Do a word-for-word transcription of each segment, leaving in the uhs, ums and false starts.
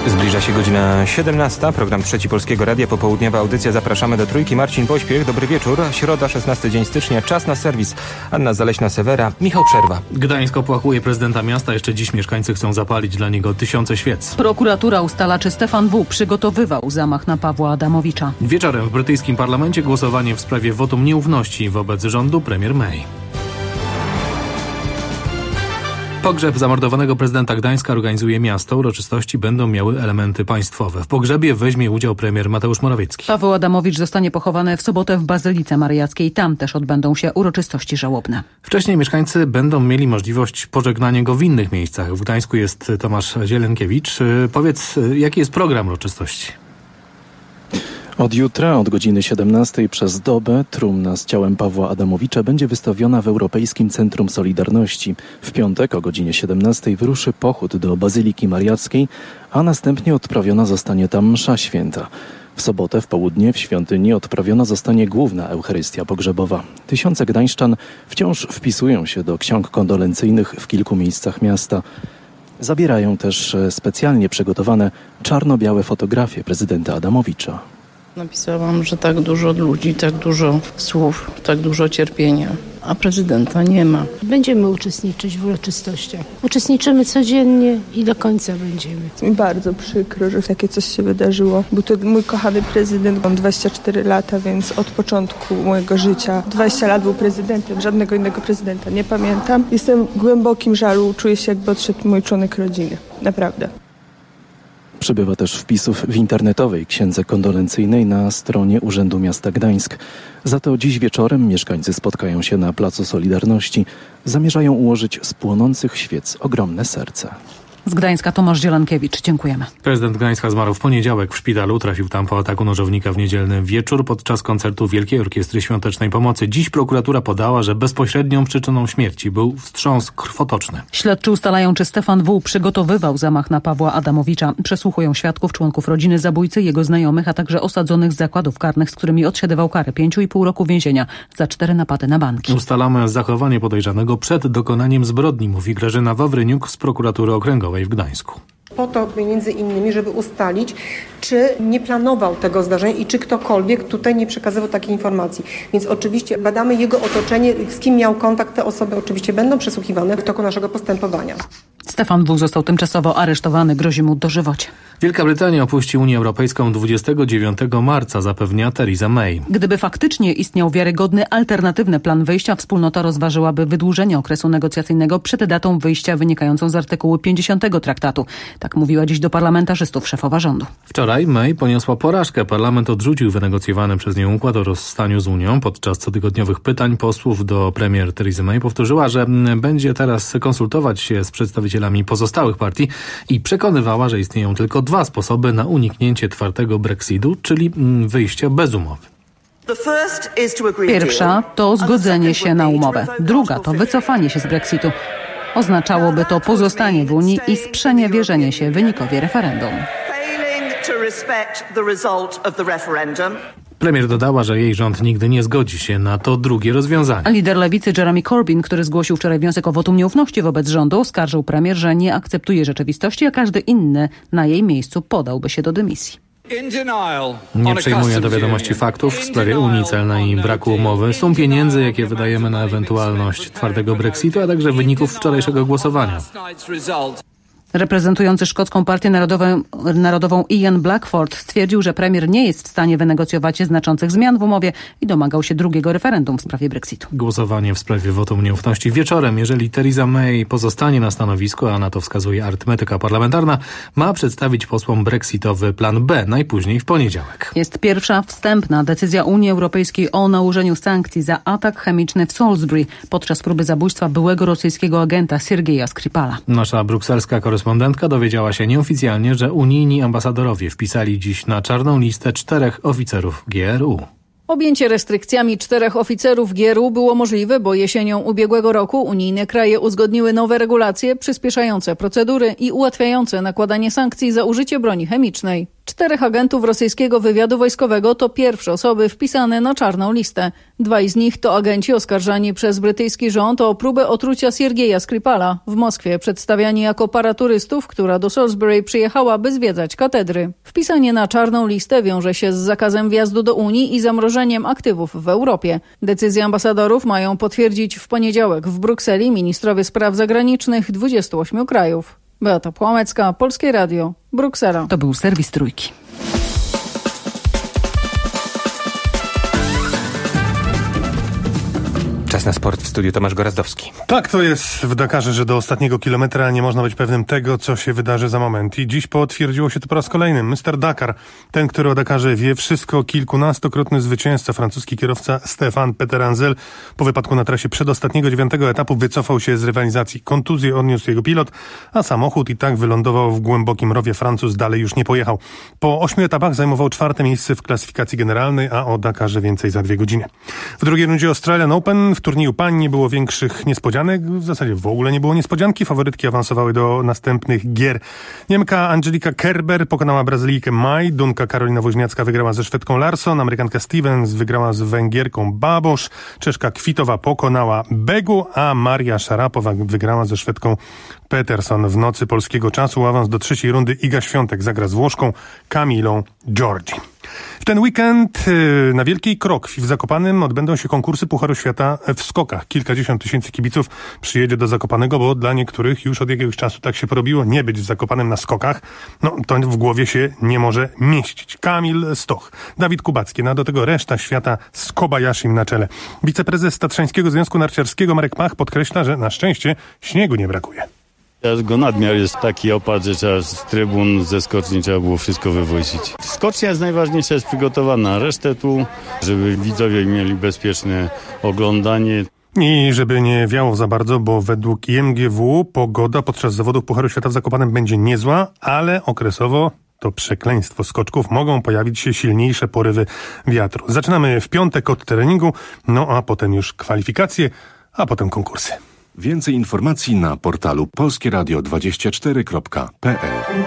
Zbliża się godzina siedemnasta. Program Trzeci Polskiego Radia. Popołudniowa audycja. Zapraszamy do Trójki. Marcin Pośpiech. Dobry wieczór. Środa, szesnasty dzień stycznia. Czas na serwis. Anna Zaleśna-Sewera. Michał Przerwa. Gdańsk opłakuje prezydenta miasta. Jeszcze dziś mieszkańcy chcą zapalić dla niego tysiące świec. Prokuratura ustala, czy Stefan W. przygotowywał zamach na Pawła Adamowicza. Wieczorem w brytyjskim parlamencie głosowanie w sprawie wotum nieufności wobec rządu premier May. Pogrzeb zamordowanego prezydenta Gdańska organizuje miasto. Uroczystości będą miały elementy państwowe. W pogrzebie weźmie udział premier Mateusz Morawiecki. Paweł Adamowicz zostanie pochowany w sobotę w Bazylice Mariackiej. Tam też odbędą się uroczystości żałobne. Wcześniej mieszkańcy będą mieli możliwość pożegnania go w innych miejscach. W Gdańsku jest Tomasz Zielenkiewicz. Powiedz, jaki jest program uroczystości? Od jutra, od godziny siedemnastej przez dobę trumna z ciałem Pawła Adamowicza będzie wystawiona w Europejskim Centrum Solidarności. W piątek o godzinie siedemnastej wyruszy pochód do Bazyliki Mariackiej, a następnie odprawiona zostanie tam msza święta. W sobotę w południe w świątyni odprawiona zostanie główna Eucharystia pogrzebowa. Tysiące gdańszczan wciąż wpisują się do ksiąg kondolencyjnych w kilku miejscach miasta. Zabierają też specjalnie przygotowane czarno-białe fotografie prezydenta Adamowicza. Napisałam, że tak dużo ludzi, tak dużo słów, tak dużo cierpienia, a prezydenta nie ma. Będziemy uczestniczyć w uroczystościach. Uczestniczymy codziennie i do końca będziemy. Mi bardzo przykro, że takie coś się wydarzyło. Był to mój kochany prezydent, mam dwadzieścia cztery lata, więc od początku mojego życia dwadzieścia lat był prezydentem, żadnego innego prezydenta nie pamiętam. Jestem w głębokim żalu, czuję się, jakby odszedł mój członek rodziny. Naprawdę. Przybywa też wpisów w internetowej księdze kondolencyjnej na stronie Urzędu Miasta Gdańsk. Za to dziś wieczorem mieszkańcy spotkają się na Placu Solidarności. Zamierzają ułożyć z płonących świec ogromne serce. Z Gdańska Tomasz Zielankiewicz. Dziękujemy. Prezydent Gdańska zmarł w poniedziałek w szpitalu. Trafił tam po ataku nożownika w niedzielny wieczór podczas koncertu Wielkiej Orkiestry Świątecznej Pomocy. Dziś prokuratura podała, że bezpośrednią przyczyną śmierci był wstrząs krwotoczny. Śledczy ustalają, czy Stefan W. przygotowywał zamach na Pawła Adamowicza. Przesłuchują świadków, członków rodziny zabójcy, jego znajomych, a także osadzonych z zakładów karnych, z którymi odsiadywał karę pięciu i pół roku więzienia za cztery napady na banki. Ustalamy zachowanie podejrzanego przed dokonaniem zbrodni, mówi Grażyna Wawryniuk z prokuratury okręgowej w Gdańsku. Po to między innymi, żeby ustalić, czy nie planował tego zdarzenia i czy ktokolwiek tutaj nie przekazywał takiej informacji. Więc oczywiście badamy jego otoczenie, z kim miał kontakt. Te osoby oczywiście będą przesłuchiwane w toku naszego postępowania. Stefan W. został tymczasowo aresztowany, grozi mu dożywocie. Wielka Brytania opuści Unię Europejską dwudziestego dziewiątego marca, zapewnia Theresa May. Gdyby faktycznie istniał wiarygodny, alternatywny plan wyjścia, wspólnota rozważyłaby wydłużenie okresu negocjacyjnego przed datą wyjścia wynikającą z artykułu pięćdziesiątego traktatu. Tak mówiła dziś do parlamentarzystów szefowa rządu. Wczoraj May poniosła porażkę. Parlament odrzucił wynegocjowany przez nią układ o rozstaniu z Unią. Podczas cotygodniowych pytań posłów do premier Theresy May powtórzyła, że będzie teraz konsultować się z przedstawicielami pozostałych partii i przekonywała, że istnieją tylko dwa sposoby na uniknięcie twardego Brexitu, czyli wyjścia bez umowy. Pierwsza to zgodzenie się na umowę. Druga to wycofanie się z Brexitu. Oznaczałoby to pozostanie w Unii i sprzeniewierzenie się wynikowi referendum. Premier dodała, że jej rząd nigdy nie zgodzi się na to drugie rozwiązanie. Lider lewicy Jeremy Corbyn, który zgłosił wczoraj wniosek o wotum nieufności wobec rządu, oskarżył premier, że nie akceptuje rzeczywistości, a każdy inny na jej miejscu podałby się do dymisji. Nie przyjmuję do wiadomości faktów w sprawie Unii celnej i braku umowy, sum pieniędzy, jakie wydajemy na ewentualność twardego Brexitu, a także wyników wczorajszego głosowania. Reprezentujący szkocką partię narodową, narodową Ian Blackford stwierdził, że premier nie jest w stanie wynegocjować znaczących zmian w umowie i domagał się drugiego referendum w sprawie Brexitu. Głosowanie w sprawie wotum nieufności wieczorem, jeżeli Theresa May pozostanie na stanowisku, a na to wskazuje arytmetyka parlamentarna, ma przedstawić posłom brexitowy plan B najpóźniej w poniedziałek. Jest pierwsza wstępna decyzja Unii Europejskiej o nałożeniu sankcji za atak chemiczny w Salisbury podczas próby zabójstwa byłego rosyjskiego agenta Siergieja Skripala. Nasza brukselska korespondentka dowiedziała się nieoficjalnie, że unijni ambasadorowie wpisali dziś na czarną listę czterech oficerów G R U. Objęcie restrykcjami czterech oficerów G R U było możliwe, bo jesienią ubiegłego roku unijne kraje uzgodniły nowe regulacje przyspieszające procedury i ułatwiające nakładanie sankcji za użycie broni chemicznej. Czterech agentów rosyjskiego wywiadu wojskowego to pierwsze osoby wpisane na czarną listę. Dwaj z nich to agenci oskarżani przez brytyjski rząd o próbę otrucia Siergieja Skripala w Moskwie, przedstawiani jako paraturystów, która do Salisbury przyjechała, by zwiedzać katedry. Wpisanie na czarną listę wiąże się z zakazem wjazdu do Unii i zamrożeniem aktywów w Europie. Decyzję ambasadorów mają potwierdzić w poniedziałek w Brukseli ministrowie spraw zagranicznych dwudziestu ośmiu krajów. Beata Płomecka, Polskie Radio, Bruksela. To był serwis Trójki. Czas na sport, w studiu Tomasz Gorazdowski. Tak to jest w Dakarze, że do ostatniego kilometra nie można być pewnym tego, co się wydarzy za moment. I dziś potwierdziło się to po raz kolejny. mister Dakar, ten, który o Dakarze wie wszystko, kilkunastokrotny zwycięzca, francuski kierowca Stéphane Peteranzel, po wypadku na trasie przedostatniego dziewiątego etapu wycofał się z rywalizacji. Kontuzję odniósł jego pilot, a samochód i tak wylądował w głębokim rowie. Francuz dalej już nie pojechał. Po ośmiu etapach zajmował czwarte miejsce w klasyfikacji generalnej, a o Dakarze więcej za dwie godziny. W drugiej rundzie Australian Open w turnieju pań nie było większych niespodzianek. W zasadzie w ogóle nie było niespodzianki. Faworytki awansowały do następnych gier. Niemka Angelika Kerber pokonała Brazylijkę Maj. Dunka Karolina Woźniacka wygrała ze Szwedką Larsson. Amerykanka Stevens wygrała z Węgierką Babosz. Czeszka Kwitowa pokonała Begu, a Maria Szarapowa wygrała ze Szwedką Peterson. W nocy polskiego czasu awans do trzeciej rundy Iga Świątek zagra z Włoszką Kamilą Giorgi. W ten weekend na Wielkiej Krokwi w Zakopanem odbędą się konkursy Pucharu Świata w skokach. Kilkadziesiąt tysięcy kibiców przyjedzie do Zakopanego, bo dla niektórych już od jakiegoś czasu tak się porobiło nie być w Zakopanem na skokach. No to w głowie się nie może mieścić. Kamil Stoch, Dawid Kubacki, no a do tego reszta świata z Kobayashim na czele. Wiceprezes Tatrzańskiego Związku Narciarskiego Marek Mach podkreśla, że na szczęście śniegu nie brakuje. Go nadmiar jest taki opad, że trzeba z trybun, ze skoczni trzeba było wszystko wywozić. Skocznia jest najważniejsza, jest przygotowana, resztę tu, żeby widzowie mieli bezpieczne oglądanie. I żeby nie wiało za bardzo, bo według I M G W pogoda podczas zawodów Pucharu Świata w Zakopanem będzie niezła, ale okresowo to przekleństwo skoczków, mogą pojawić się silniejsze porywy wiatru. Zaczynamy w piątek od treningu, no a potem już kwalifikacje, a potem konkursy. Więcej informacji na portalu polskie radio dwadzieścia cztery kropka p l.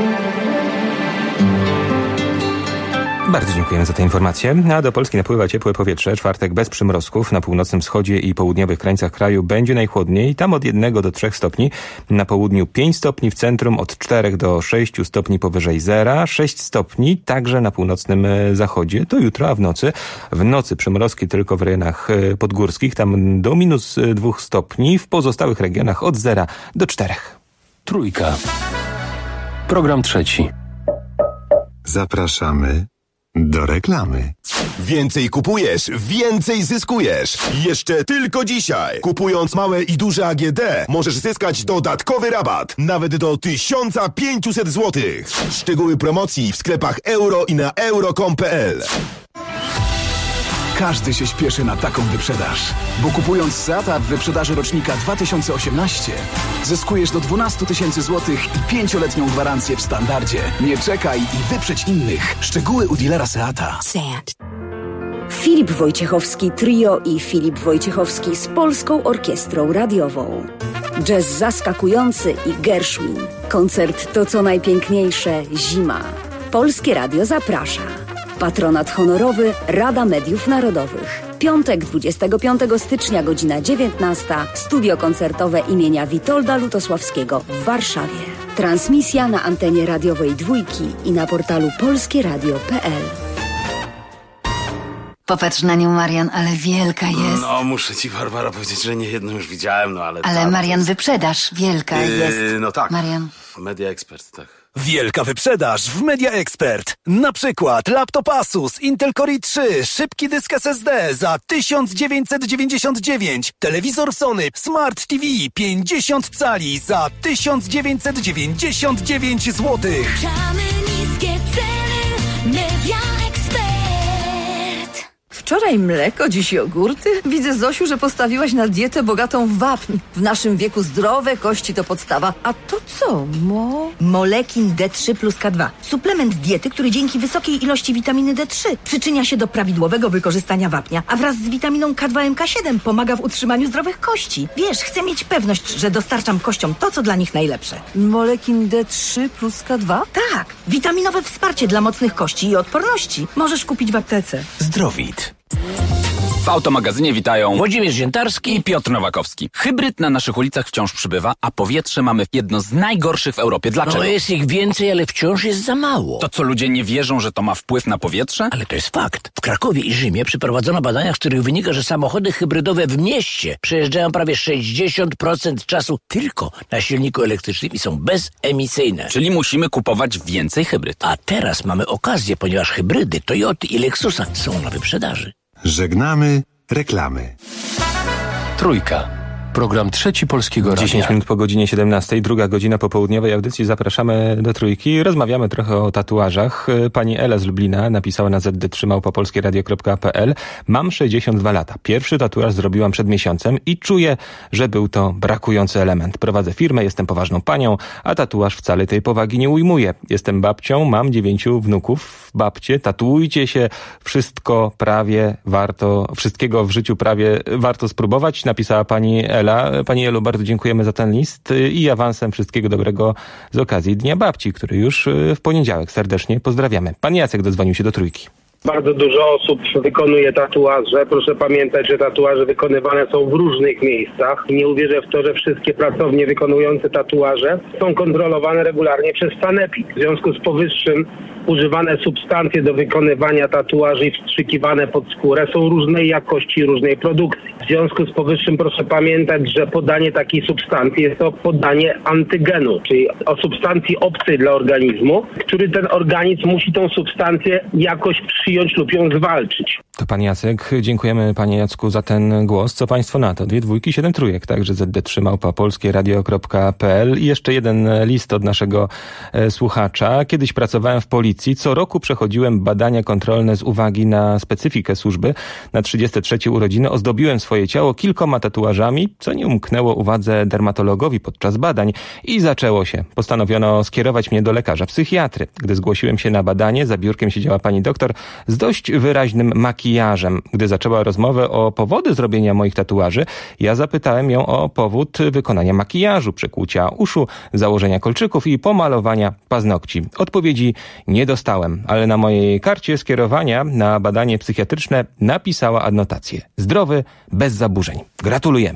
Bardzo dziękujemy za tę informację. A do Polski napływa ciepłe powietrze. Czwartek bez przymrozków. Na północnym wschodzie i południowych krańcach kraju będzie najchłodniej. Tam od jednego do trzech stopni. Na południu pięć stopni, w centrum od czterech do sześciu stopni powyżej zera. sześć stopni także na północnym zachodzie. To jutro, a w nocy. W nocy przymrozki tylko w rejonach podgórskich. Tam do minus dwóch stopni. W pozostałych regionach od zera do czterech. Trójka. Program trzeci. Zapraszamy do reklamy. Więcej kupujesz, więcej zyskujesz. Jeszcze tylko dzisiaj. Kupując małe i duże A G D możesz zyskać dodatkowy rabat. Nawet do tysiąc pięćset złotych. Szczegóły promocji w sklepach euro i na euro kropka com kropka p l. Każdy się śpieszy na taką wyprzedaż, bo kupując Seata w wyprzedaży rocznika dwa tysiące osiemnaście zyskujesz do dwanaście tysięcy złotych i pięcioletnią gwarancję w standardzie. Nie czekaj i wyprzedź innych. Szczegóły u dealera Seata. Seat. Filip Wojciechowski Trio i Filip Wojciechowski z Polską Orkiestrą Radiową. Jazz zaskakujący i Gershwin. Koncert To co najpiękniejsze zima. Polskie Radio zaprasza. Patronat honorowy Rada Mediów Narodowych. Piątek dwudziestego piątego stycznia, godzina dziewiętnasta. Studio koncertowe imienia Witolda Lutosławskiego w Warszawie. Transmisja na antenie radiowej Dwójki i na portalu polskie radio kropka p l. Popatrz na nią, Marian, ale wielka jest. No, muszę ci, Barbara, powiedzieć, że nie jedną już widziałem, no ale... Ale Marian, jest... wyprzedaż wielka yy, jest. No tak. Marian. Media Expert, tak. Wielka wyprzedaż w Media Expert. Na przykład laptop Asus Intel Core i trzy, szybki dysk S S D za tysiąc dziewięćset dziewięćdziesiąt dziewięć, telewizor Sony Smart T V pięćdziesiąt cali za tysiąc dziewięćset dziewięćdziesiąt dziewięć złotych. Niskie ceny, Media Expert. Wczoraj mleko, dziś jogurty? Widzę, Zosiu, że postawiłaś na dietę bogatą w wapń. W naszym wieku zdrowe kości to podstawa. A to co, mo? Molekin D trzy plus K dwa. Suplement diety, który dzięki wysokiej ilości witaminy D trzy przyczynia się do prawidłowego wykorzystania wapnia, a wraz z witaminą K dwa M K siedem pomaga w utrzymaniu zdrowych kości. Wiesz, chcę mieć pewność, że dostarczam kościom to, co dla nich najlepsze. Molekin D trzy plus K dwa? Tak, witaminowe wsparcie dla mocnych kości i odporności. Możesz kupić w aptece. Zdrowit. W Automagazynie witają Włodzimierz Ziętarski i Piotr Nowakowski. Hybryd na naszych ulicach wciąż przybywa, a powietrze mamy jedno z najgorszych w Europie. Dlaczego? No jest ich więcej, ale wciąż jest za mało. To co, ludzie nie wierzą, że to ma wpływ na powietrze? Ale to jest fakt. W Krakowie i Rzymie przeprowadzono badania, z których wynika, że samochody hybrydowe w mieście przejeżdżają prawie sześćdziesiąt procent czasu tylko na silniku elektrycznym i są bezemisyjne. Czyli musimy kupować więcej hybryd. A teraz mamy okazję, ponieważ hybrydy Toyoty i Lexusa są na wyprzedaży. Żegnamy reklamy. Trójka. Program Trzeci Polskiego Radia. dziesięć minut po godzinie siedemnastej, druga godzina popołudniowej audycji. Zapraszamy do Trójki. Rozmawiamy trochę o tatuażach. Pani Ela z Lublina napisała na zet de trzy małpa polskie radio kropka pe el. Mam sześćdziesiąt dwa lata. Pierwszy tatuaż zrobiłam przed miesiącem i czuję, że był to brakujący element. Prowadzę firmę, jestem poważną panią, a tatuaż wcale tej powagi nie ujmuje. Jestem babcią, mam dziewięciu wnuków. Babcie, tatuujcie się. Wszystko prawie warto, wszystkiego w życiu prawie warto spróbować, napisała pani Ela. Pani Elu, bardzo dziękujemy za ten list i awansem wszystkiego dobrego z okazji Dnia Babci, który już w poniedziałek. Serdecznie pozdrawiamy. Pan Jacek dodzwonił się do Trójki. Bardzo dużo osób wykonuje tatuaże. Proszę pamiętać, że tatuaże wykonywane są w różnych miejscach. Nie uwierzę w to, że wszystkie pracownie wykonujące tatuaże są kontrolowane regularnie przez sanepid. W związku z powyższym używane substancje do wykonywania tatuaży i wstrzykiwane pod skórę są różnej jakości i różnej produkcji. W związku z powyższym proszę pamiętać, że podanie takiej substancji jest to podanie antygenu, czyli o substancji obcej dla organizmu, który ten organizm musi tą substancję jakoś przyjąć lub ją zwalczyć. To pan Jacek. Dziękujemy panie Jacku za ten głos. Co państwo na to? Dwie dwójki, siedem trójek, także zet de trzy małpa polskie radio kropka pe el. I jeszcze jeden list od naszego e, słuchacza. Kiedyś pracowałem w policji. Co roku przechodziłem badania kontrolne z uwagi na specyfikę służby. Na trzydzieste trzecie urodziny ozdobiłem swoje ciało kilkoma tatuażami, co nie umknęło uwadze dermatologowi podczas badań i zaczęło się. Postanowiono skierować mnie do lekarza psychiatry. Gdy zgłosiłem się na badanie, za biurkiem siedziała pani doktor z dość wyraźnym makijażem. Gdy zaczęła rozmowę o powody zrobienia moich tatuaży, ja zapytałem ją o powód wykonania makijażu, przekłucia uszu, założenia kolczyków i pomalowania paznokci. Odpowiedzi nie dostałem, ale na mojej karcie skierowania na badanie psychiatryczne napisała adnotację. Zdrowy, bez zaburzeń. Gratulujemy.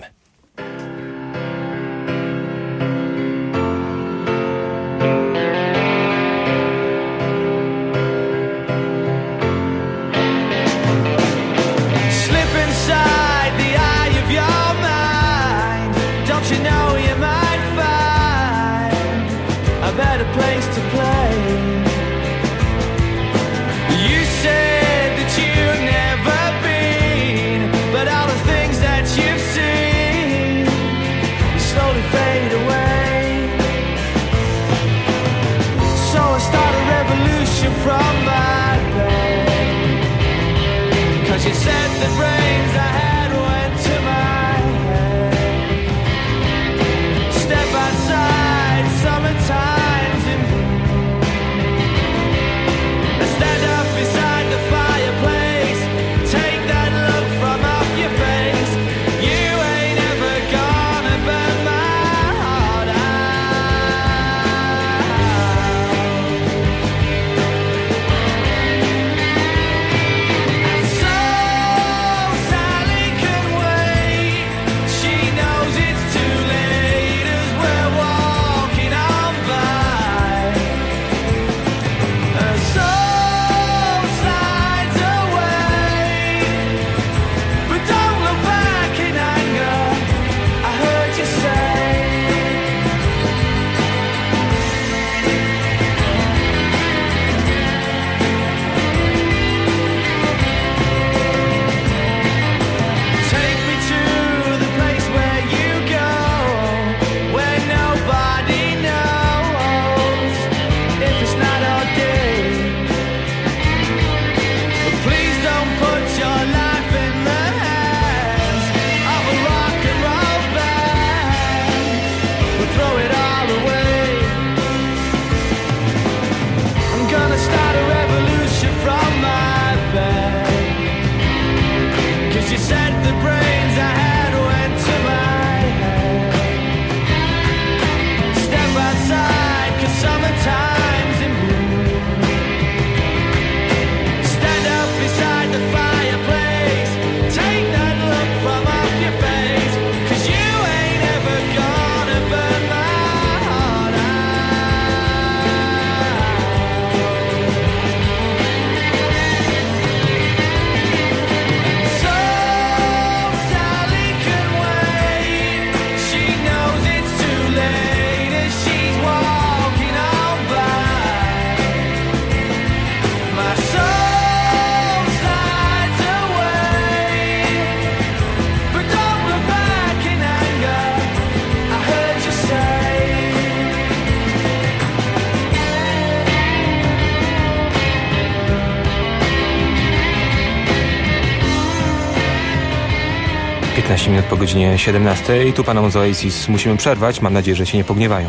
piętnaście minut po godzinie siedemnastej. Tu panom z Oasis musimy przerwać. Mam nadzieję, że się nie pogniewają.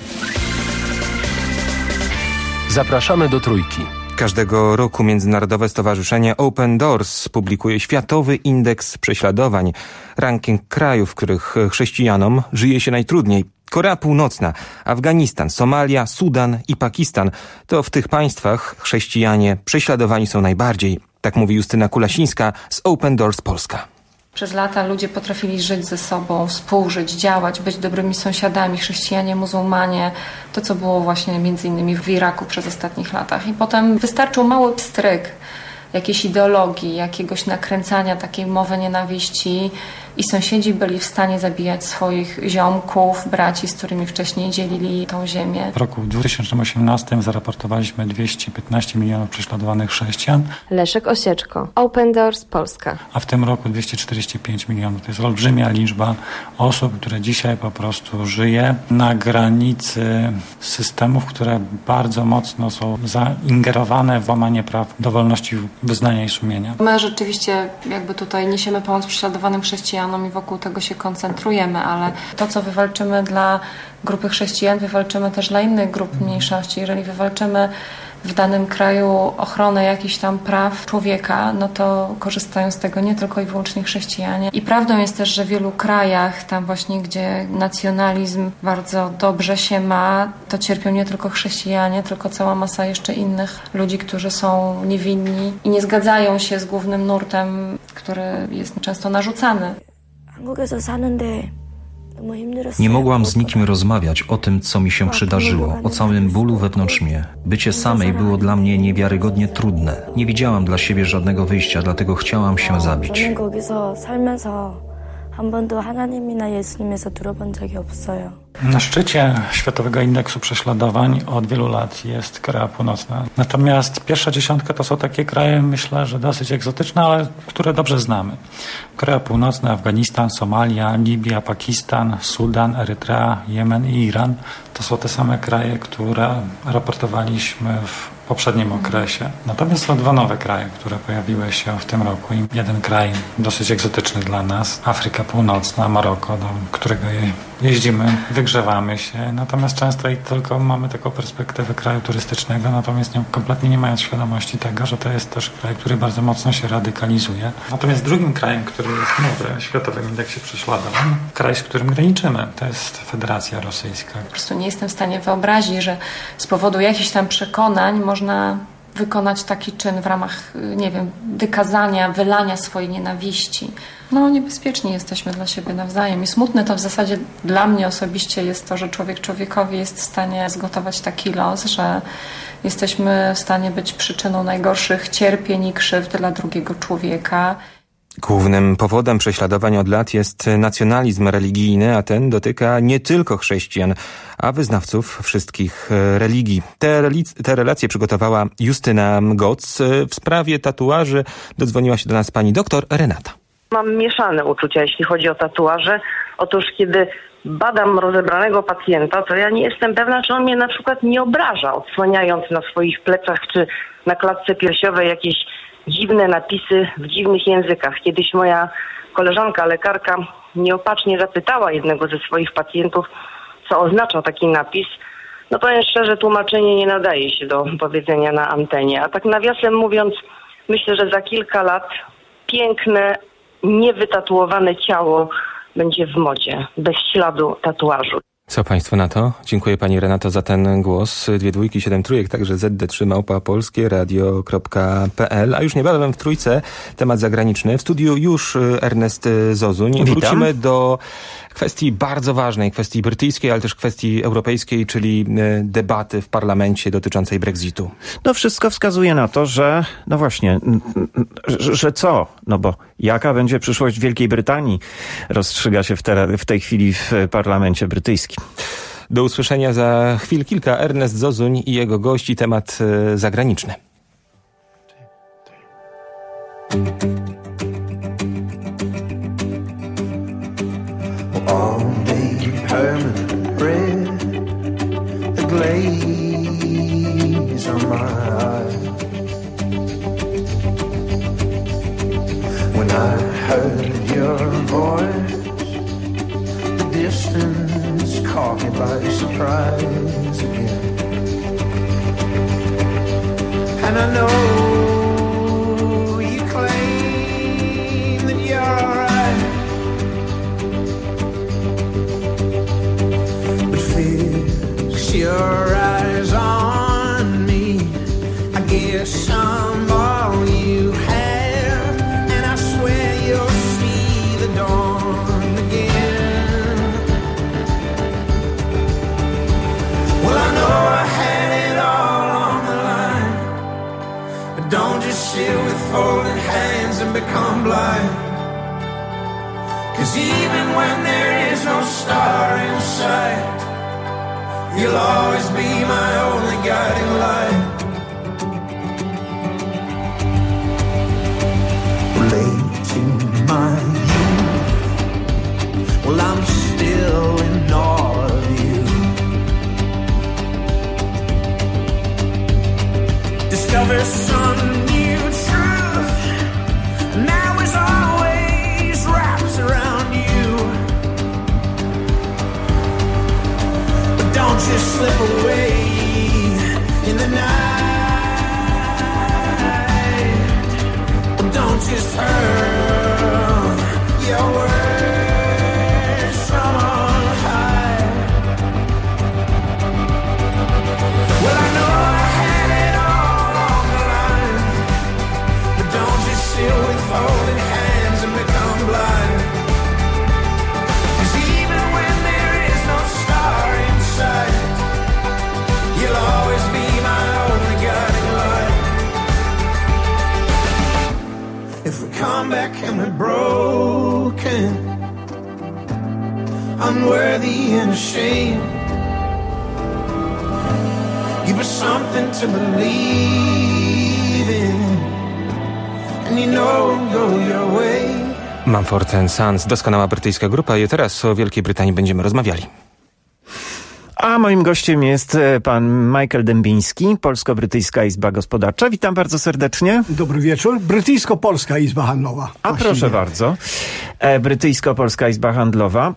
Zapraszamy do Trójki. Każdego roku Międzynarodowe Stowarzyszenie Open Doors publikuje Światowy Indeks Prześladowań, ranking krajów, w których chrześcijanom żyje się najtrudniej. Korea Północna, Afganistan, Somalia, Sudan i Pakistan. To w tych państwach chrześcijanie prześladowani są najbardziej. Tak mówi Justyna Kulasińska z Open Doors Polska. Przez lata ludzie potrafili żyć ze sobą, współżyć, działać, być dobrymi sąsiadami, chrześcijanie, muzułmanie. To, co było właśnie między innymi w Iraku przez ostatnich latach. I potem wystarczył mały pstryk jakiejś ideologii, jakiegoś nakręcania takiej mowy nienawiści i sąsiedzi byli w stanie zabijać swoich ziomków, braci, z którymi wcześniej dzielili tą ziemię. W roku dwa tysiące osiemnastym zaraportowaliśmy dwieście piętnaście milionów prześladowanych chrześcijan. Leszek Osieczko, Open Doors Polska. A w tym roku dwieście czterdzieści pięć milionów. To jest olbrzymia liczba osób, które dzisiaj po prostu żyje na granicy systemów, które bardzo mocno są zaingerowane w łamanie praw do wolności wyznania i sumienia. My rzeczywiście jakby tutaj niesiemy pomoc prześladowanym chrześcijanom i wokół tego się koncentrujemy, ale to, co wywalczymy dla grupy chrześcijan, wywalczymy też dla innych grup mniejszości. Jeżeli wywalczymy w danym kraju ochronę jakichś tam praw człowieka, no to korzystają z tego nie tylko i wyłącznie chrześcijanie. I prawdą jest też, że w wielu krajach, tam właśnie gdzie nacjonalizm bardzo dobrze się ma, to cierpią nie tylko chrześcijanie, tylko cała masa jeszcze innych ludzi, którzy są niewinni i nie zgadzają się z głównym nurtem, który jest często narzucany. Nie mogłam z nikim rozmawiać o tym, co mi się przydarzyło, o całym bólu wewnątrz mnie. Bycie samej było dla mnie niewiarygodnie trudne. Nie widziałam dla siebie żadnego wyjścia, dlatego chciałam się zabić. Na szczycie Światowego Indeksu Prześladowań od wielu lat jest Korea Północna. Natomiast pierwsza dziesiątka to są takie kraje, myślę, że dosyć egzotyczne, ale które dobrze znamy. Korea Północna, Afganistan, Somalia, Libia, Pakistan, Sudan, Erytrea, Jemen i Iran. To są te same kraje, które raportowaliśmy w poprzednim okresie. Natomiast są dwa nowe kraje, które pojawiły się w tym roku. I jeden kraj dosyć egzotyczny dla nas, Afryka Północna, Maroko, do którego jeździmy, wygrzewamy się. Natomiast często i tylko mamy taką perspektywę kraju turystycznego, natomiast nie, kompletnie nie mając świadomości tego, że to jest też kraj, który bardzo mocno się radykalizuje. Natomiast drugim krajem, który jest nowy w Światowym Indeksie Prześladowań, kraj, z którym graniczymy, to jest Federacja Rosyjska. Po prostu nie jestem w stanie wyobrazić, że z powodu jakichś tam przekonań można wykonać taki czyn w ramach, nie wiem, wykazania, wylania swojej nienawiści. No niebezpieczni jesteśmy dla siebie nawzajem i smutne to w zasadzie dla mnie osobiście jest to, że człowiek człowiekowi jest w stanie zgotować taki los, że jesteśmy w stanie być przyczyną najgorszych cierpień i krzywd dla drugiego człowieka. Głównym powodem prześladowań od lat jest nacjonalizm religijny, a ten dotyka nie tylko chrześcijan, a wyznawców wszystkich religii. Te, relic- te relacje przygotowała Justyna Goc. W sprawie tatuaży dodzwoniła się do nas pani doktor Renata. Mam mieszane uczucia, jeśli chodzi o tatuaże. Otóż kiedy badam rozebranego pacjenta, to ja nie jestem pewna, czy on mnie na przykład nie obraża, odsłaniając na swoich plecach czy na klatce piersiowej jakieś dziwne napisy w dziwnych językach. Kiedyś moja koleżanka, lekarka, nieopatrznie zapytała jednego ze swoich pacjentów, co oznaczał taki napis. No powiem szczerze, tłumaczenie nie nadaje się do powiedzenia na antenie. A tak nawiasem mówiąc, myślę, że za kilka lat piękne, niewytatuowane ciało będzie w modzie, bez śladu tatuażu. Co państwo na to? Dziękuję pani Renato za ten głos. Dwie dwójki, siedem trójek, także zet de trzy małpa polskie radio kropka pe el. A już niebawem w trójce temat zagraniczny. W studiu już Ernest Zozuń. Witam. Wrócimy do kwestii bardzo ważnej, kwestii brytyjskiej, ale też kwestii europejskiej, czyli debaty w parlamencie dotyczącej Brexitu. No wszystko wskazuje na to, że no właśnie, że, że co? No bo jaka będzie przyszłość Wielkiej Brytanii? Rozstrzyga się w, te, w tej chwili w parlamencie brytyjskim. Do usłyszenia za chwil kilka. Ernest Zozuń i jego gości, temat zagraniczny. All day permanent red, the glaze on my eyes. When I heard your voice caught me by surprise again. And I know you claim that you're alright, but fix your eyes on me. I guess I'm all you have, and I swear you'll see the dawn again. Well, I know I had it all on the line, but don't just sit with folded hands and become blind. 'Cause even when there is no star in sight, you'll always be my only guiding light. Late in my youth, well, I'm still in awe of you. Discover some new truth, now is always wrapped around you. But don't just slip away in the night. Don't just hurl your words from on high. Well, I know I had it all on the line, but don't just sit with folded hands and become blind. 'Cause even when there is no star in sight, you'll always be my only guiding light. If we come back and we're broken, unworthy and ashamed, give us something to believe in, and you know it'll go your way. Mumford and Sons, doskonała brytyjska grupa, i teraz o Wielkiej Brytanii będziemy rozmawiali. A moim gościem jest pan Michael Dębiński, Polsko-Brytyjska Izba Gospodarcza. Witam bardzo serdecznie. Dobry wieczór. Brytyjsko-Polska Izba Handlowa. A Właściwie. proszę bardzo. E, Brytyjsko-Polska Izba Handlowa.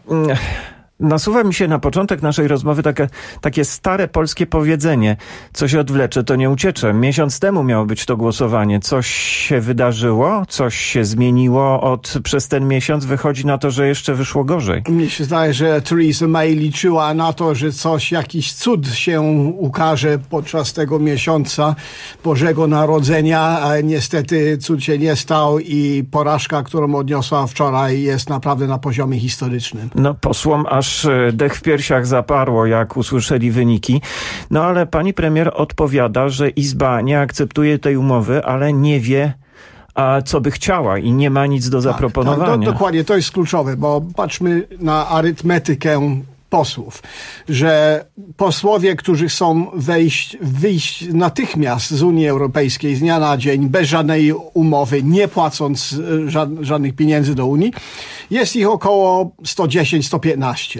Nasuwa mi się na początek naszej rozmowy takie, takie stare polskie powiedzenie. Co się odwlecze, to nie uciecze. Miesiąc temu miało być to głosowanie. Coś się wydarzyło? Coś się zmieniło od przez ten miesiąc? Wychodzi na to, że jeszcze wyszło gorzej. Mnie się zdaje, że Theresa May liczyła na to, że coś, jakiś cud się ukaże podczas tego miesiąca Bożego Narodzenia. A niestety cud się nie stał i porażka, którą odniosła wczoraj, jest naprawdę na poziomie historycznym. No, posłom aż dech w piersiach zaparło, jak usłyszeli wyniki. No ale pani premier odpowiada, że Izba nie akceptuje tej umowy, ale nie wie, a co by chciała i nie ma nic do zaproponowania. Tak, to, dokładnie, to jest kluczowe, bo patrzmy na arytmetykę posłów, że posłowie, którzy chcą wejść, wyjść natychmiast z Unii Europejskiej z dnia na dzień, bez żadnej umowy, nie płacąc żadnych pieniędzy do Unii, jest ich około sto dziesięć do stu piętnastu.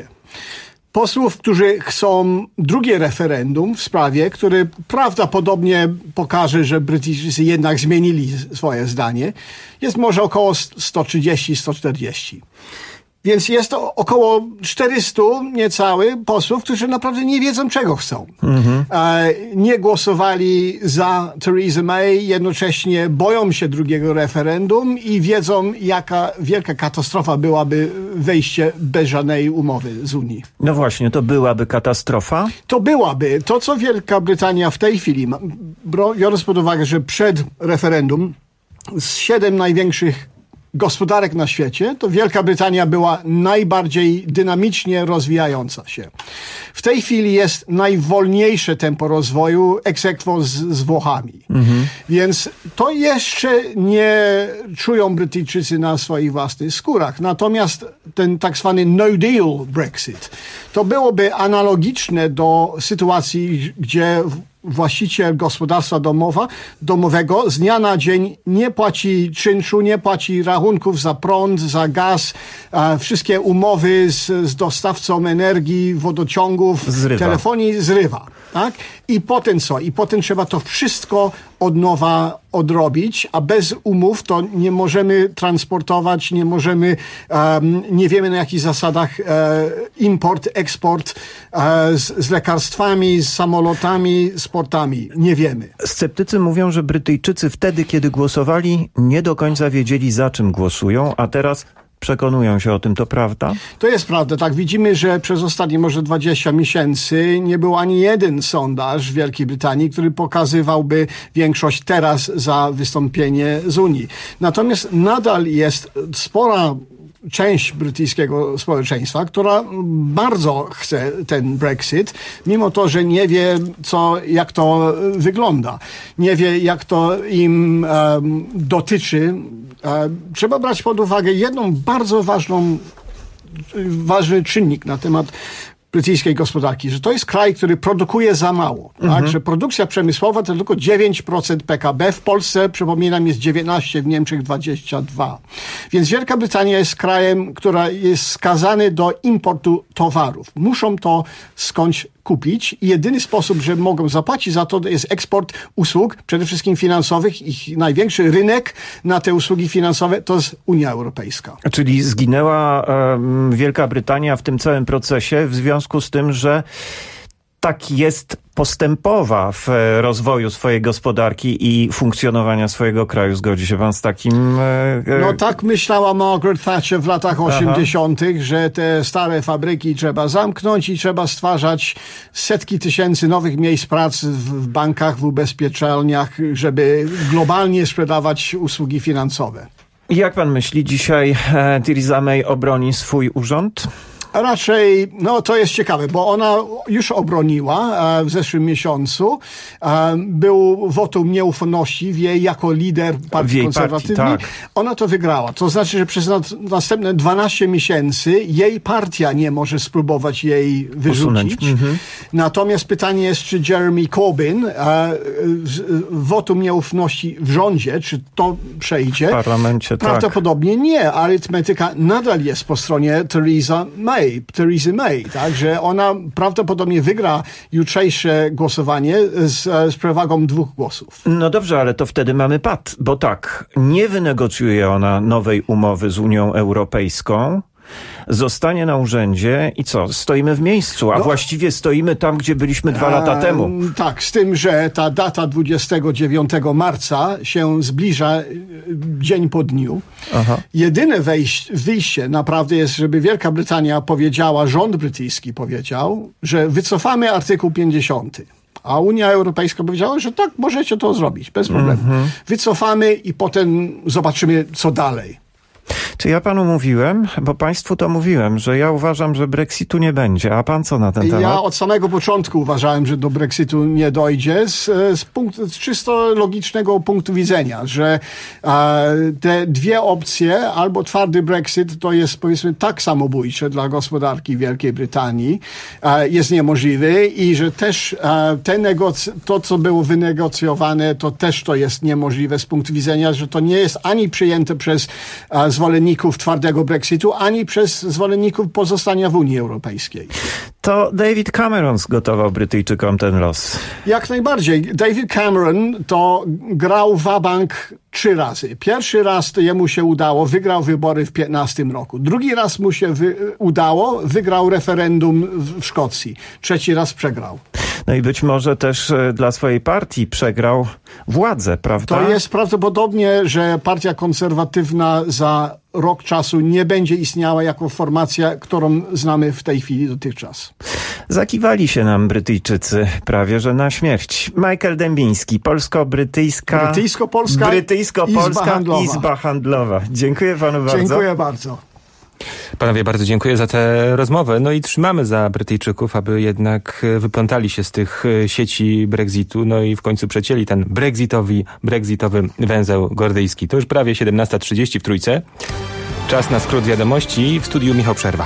Posłów, którzy chcą drugie referendum w sprawie, które prawdopodobnie pokaże, że Brytyjczycy jednak zmienili swoje zdanie, jest może około sto trzydzieści do stu czterdziestu. Więc jest to około czterystu niecały posłów, którzy naprawdę nie wiedzą, czego chcą. Mhm. E, nie głosowali za Theresa May, jednocześnie boją się drugiego referendum i wiedzą, jaka wielka katastrofa byłaby wejście bez żadnej umowy z Unii. No właśnie, to byłaby katastrofa? To byłaby. To, co Wielka Brytania w tej chwili, biorąc pod uwagę, że przed referendum z siedem największych gospodarek na świecie, to Wielka Brytania była najbardziej dynamicznie rozwijająca się. W tej chwili jest najwolniejsze tempo rozwoju ex aequo z, z Włochami. Mhm. Więc to jeszcze nie czują Brytyjczycy na swoich własnych skórach. Natomiast ten tak zwany no deal Brexit, to byłoby analogiczne do sytuacji, gdzie właściciel gospodarstwa domowa, domowego z dnia na dzień nie płaci czynszu, nie płaci rachunków za prąd, za gaz, e, wszystkie umowy z, z dostawcą energii, wodociągów, zrywa. telefonii zrywa. Tak? I potem co? I potem trzeba to wszystko od nowa odrobić, a bez umów to nie możemy transportować, nie możemy, um, nie wiemy na jakich zasadach e, import, eksport e, z, z lekarstwami, z samolotami, z portami. Nie wiemy. Sceptycy mówią, że Brytyjczycy wtedy, kiedy głosowali, nie do końca wiedzieli, za czym głosują, a teraz przekonują się o tym, to prawda? To jest prawda. Tak, widzimy, że przez ostatnie może dwadzieścia miesięcy nie był ani jeden sondaż w Wielkiej Brytanii, który pokazywałby większość teraz za wystąpienie z Unii. Natomiast nadal jest spora część brytyjskiego społeczeństwa, która bardzo chce ten Brexit, mimo to, że nie wie, co, jak to wygląda. Nie wie, jak to im um, dotyczy. Um, trzeba brać pod uwagę jedną bardzo ważną, ważny czynnik na temat brytyjskiej gospodarki, że to jest kraj, który produkuje za mało. Mhm. Tak? Że produkcja przemysłowa to tylko dziewięć procent P K B. W Polsce, przypominam, jest dziewiętnaście, w Niemczech dwadzieścia dwa. Więc Wielka Brytania jest krajem, który jest skazany do importu towarów. Muszą to skądś kupić i jedyny sposób, że mogą zapłacić za to, to jest eksport usług, przede wszystkim finansowych. Ich największy rynek na te usługi finansowe to jest Unia Europejska. Czyli zginęła um, Wielka Brytania w tym całym procesie w związku z tym, że tak jest postępowa w rozwoju swojej gospodarki i funkcjonowania swojego kraju. Zgodzi się pan z takim... E, no tak myślała Margaret Thatcher w latach osiemdziesiątych, że te stare fabryki trzeba zamknąć i trzeba stwarzać setki tysięcy nowych miejsc pracy w bankach, w ubezpieczalniach, żeby globalnie sprzedawać usługi finansowe. Jak pan myśli, dzisiaj e, Theresa May obroni swój urząd? Raczej, no to jest ciekawe, bo ona już obroniła e, w zeszłym miesiącu. E, był wotum nieufności w jej jako lider partii jej konserwatywnej. Partii, tak. Ona to wygrała. To znaczy, że przez nad, następne dwanaście miesięcy jej partia nie może spróbować jej wyrzucić. Mhm. Natomiast pytanie jest, czy Jeremy Corbyn e, wotum nieufności w rządzie, czy to przejdzie? W parlamencie, Prawdopodobnie tak. nie. Arytmetyka nadal jest po stronie Theresa May. Theresa May, tak, że ona prawdopodobnie wygra jutrzejsze głosowanie z, z przewagą dwóch głosów. No dobrze, ale to wtedy mamy pad, bo tak, nie wynegocjuje ona nowej umowy z Unią Europejską, zostanie na urzędzie i co? Stoimy w miejscu, a no, właściwie stoimy tam, gdzie byliśmy dwa lata e, temu. Tak, z tym, że ta data dwudziestego dziewiątego marca się zbliża dzień po dniu. Aha. Jedyne wejście, wyjście naprawdę jest, żeby Wielka Brytania powiedziała, rząd brytyjski powiedział, że wycofamy artykuł pięćdziesiąty. A Unia Europejska powiedziała, że tak, możecie to zrobić, bez problemu. Mm-hmm. Wycofamy i potem zobaczymy, co dalej. Czy ja panu mówiłem, bo państwu to mówiłem, że ja uważam, że Brexitu nie będzie, a pan co na ten temat? Ja od samego początku uważałem, że do Brexitu nie dojdzie z, z, punkt, z czysto logicznego punktu widzenia, że e, te dwie opcje, albo twardy Brexit, to jest powiedzmy tak samobójcze dla gospodarki Wielkiej Brytanii, e, jest niemożliwy i że też e, te negoc- to, co było wynegocjowane, to też to jest niemożliwe z punktu widzenia, że to nie jest ani przyjęte przez e, zwolenników twardego Brexitu, ani przez zwolenników pozostania w Unii Europejskiej. To David Cameron zgotował Brytyjczykom ten los. Jak najbardziej. David Cameron to grał wabank trzy razy. Pierwszy raz to jemu się udało, wygrał wybory w piętnastym roku. Drugi raz mu się wy- udało, wygrał referendum w, w Szkocji. Trzeci raz przegrał. No i być może też dla swojej partii przegrał władzę, prawda? To jest prawdopodobnie, że partia konserwatywna za rok czasu nie będzie istniała jako formacja, którą znamy w tej chwili dotychczas. Zakiwali się nam Brytyjczycy prawie, że na śmierć. Michael Dębiński, polsko-brytyjska... Brytyjsko-polska, Brytyjsko-polska Izba Handlowa. Izba Handlowa. Dziękuję panu bardzo. Dziękuję bardzo. Panowie, bardzo dziękuję za tę rozmowę. No i trzymamy za Brytyjczyków, aby jednak wyplątali się z tych sieci Brexitu, no i w końcu przecięli ten brexitowy, brexitowy węzeł gordyjski. To już prawie siedemnasta trzydzieści w Trójce. Czas na skrót wiadomości. W studiu Michał Przerwa.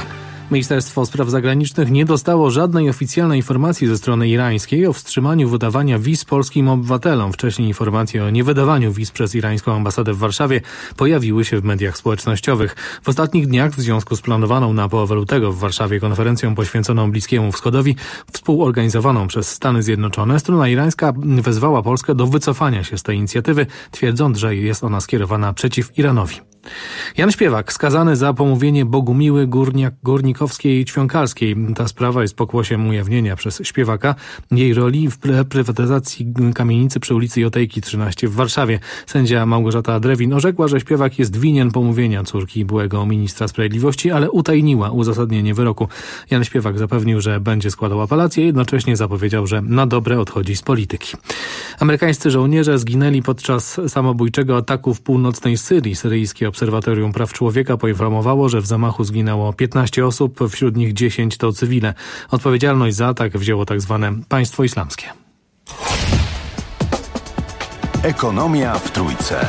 Ministerstwo Spraw Zagranicznych nie dostało żadnej oficjalnej informacji ze strony irańskiej o wstrzymaniu wydawania wiz polskim obywatelom. Wcześniej informacje o niewydawaniu wiz przez irańską ambasadę w Warszawie pojawiły się w mediach społecznościowych. W ostatnich dniach w związku z planowaną na połowę lutego w Warszawie konferencją poświęconą Bliskiemu Wschodowi, współorganizowaną przez Stany Zjednoczone, strona irańska wezwała Polskę do wycofania się z tej inicjatywy, twierdząc, że jest ona skierowana przeciw Iranowi. Jan Śpiewak skazany za pomówienie Bogumiły Górniak, Górnikowskiej Ćwiąkalskiej. Ta sprawa jest pokłosiem ujawnienia przez Śpiewaka jej roli w prywatyzacji kamienicy przy ulicy Jotejki trzynaście w Warszawie. Sędzia Małgorzata Drewin orzekła, że Śpiewak jest winien pomówienia córki byłego ministra sprawiedliwości, ale utajniła uzasadnienie wyroku. Jan Śpiewak zapewnił, że będzie składał apelację, jednocześnie zapowiedział, że na dobre odchodzi z polityki. Amerykańscy żołnierze zginęli podczas samobójczego ataku w północnej Syrii. Syryjskie Obserwatorium Praw Człowieka poinformowało, że w zamachu zginęło piętnaście osób, wśród nich dziesięć to cywile. Odpowiedzialność za atak wzięło tzw. Państwo Islamskie. Ekonomia w Trójce.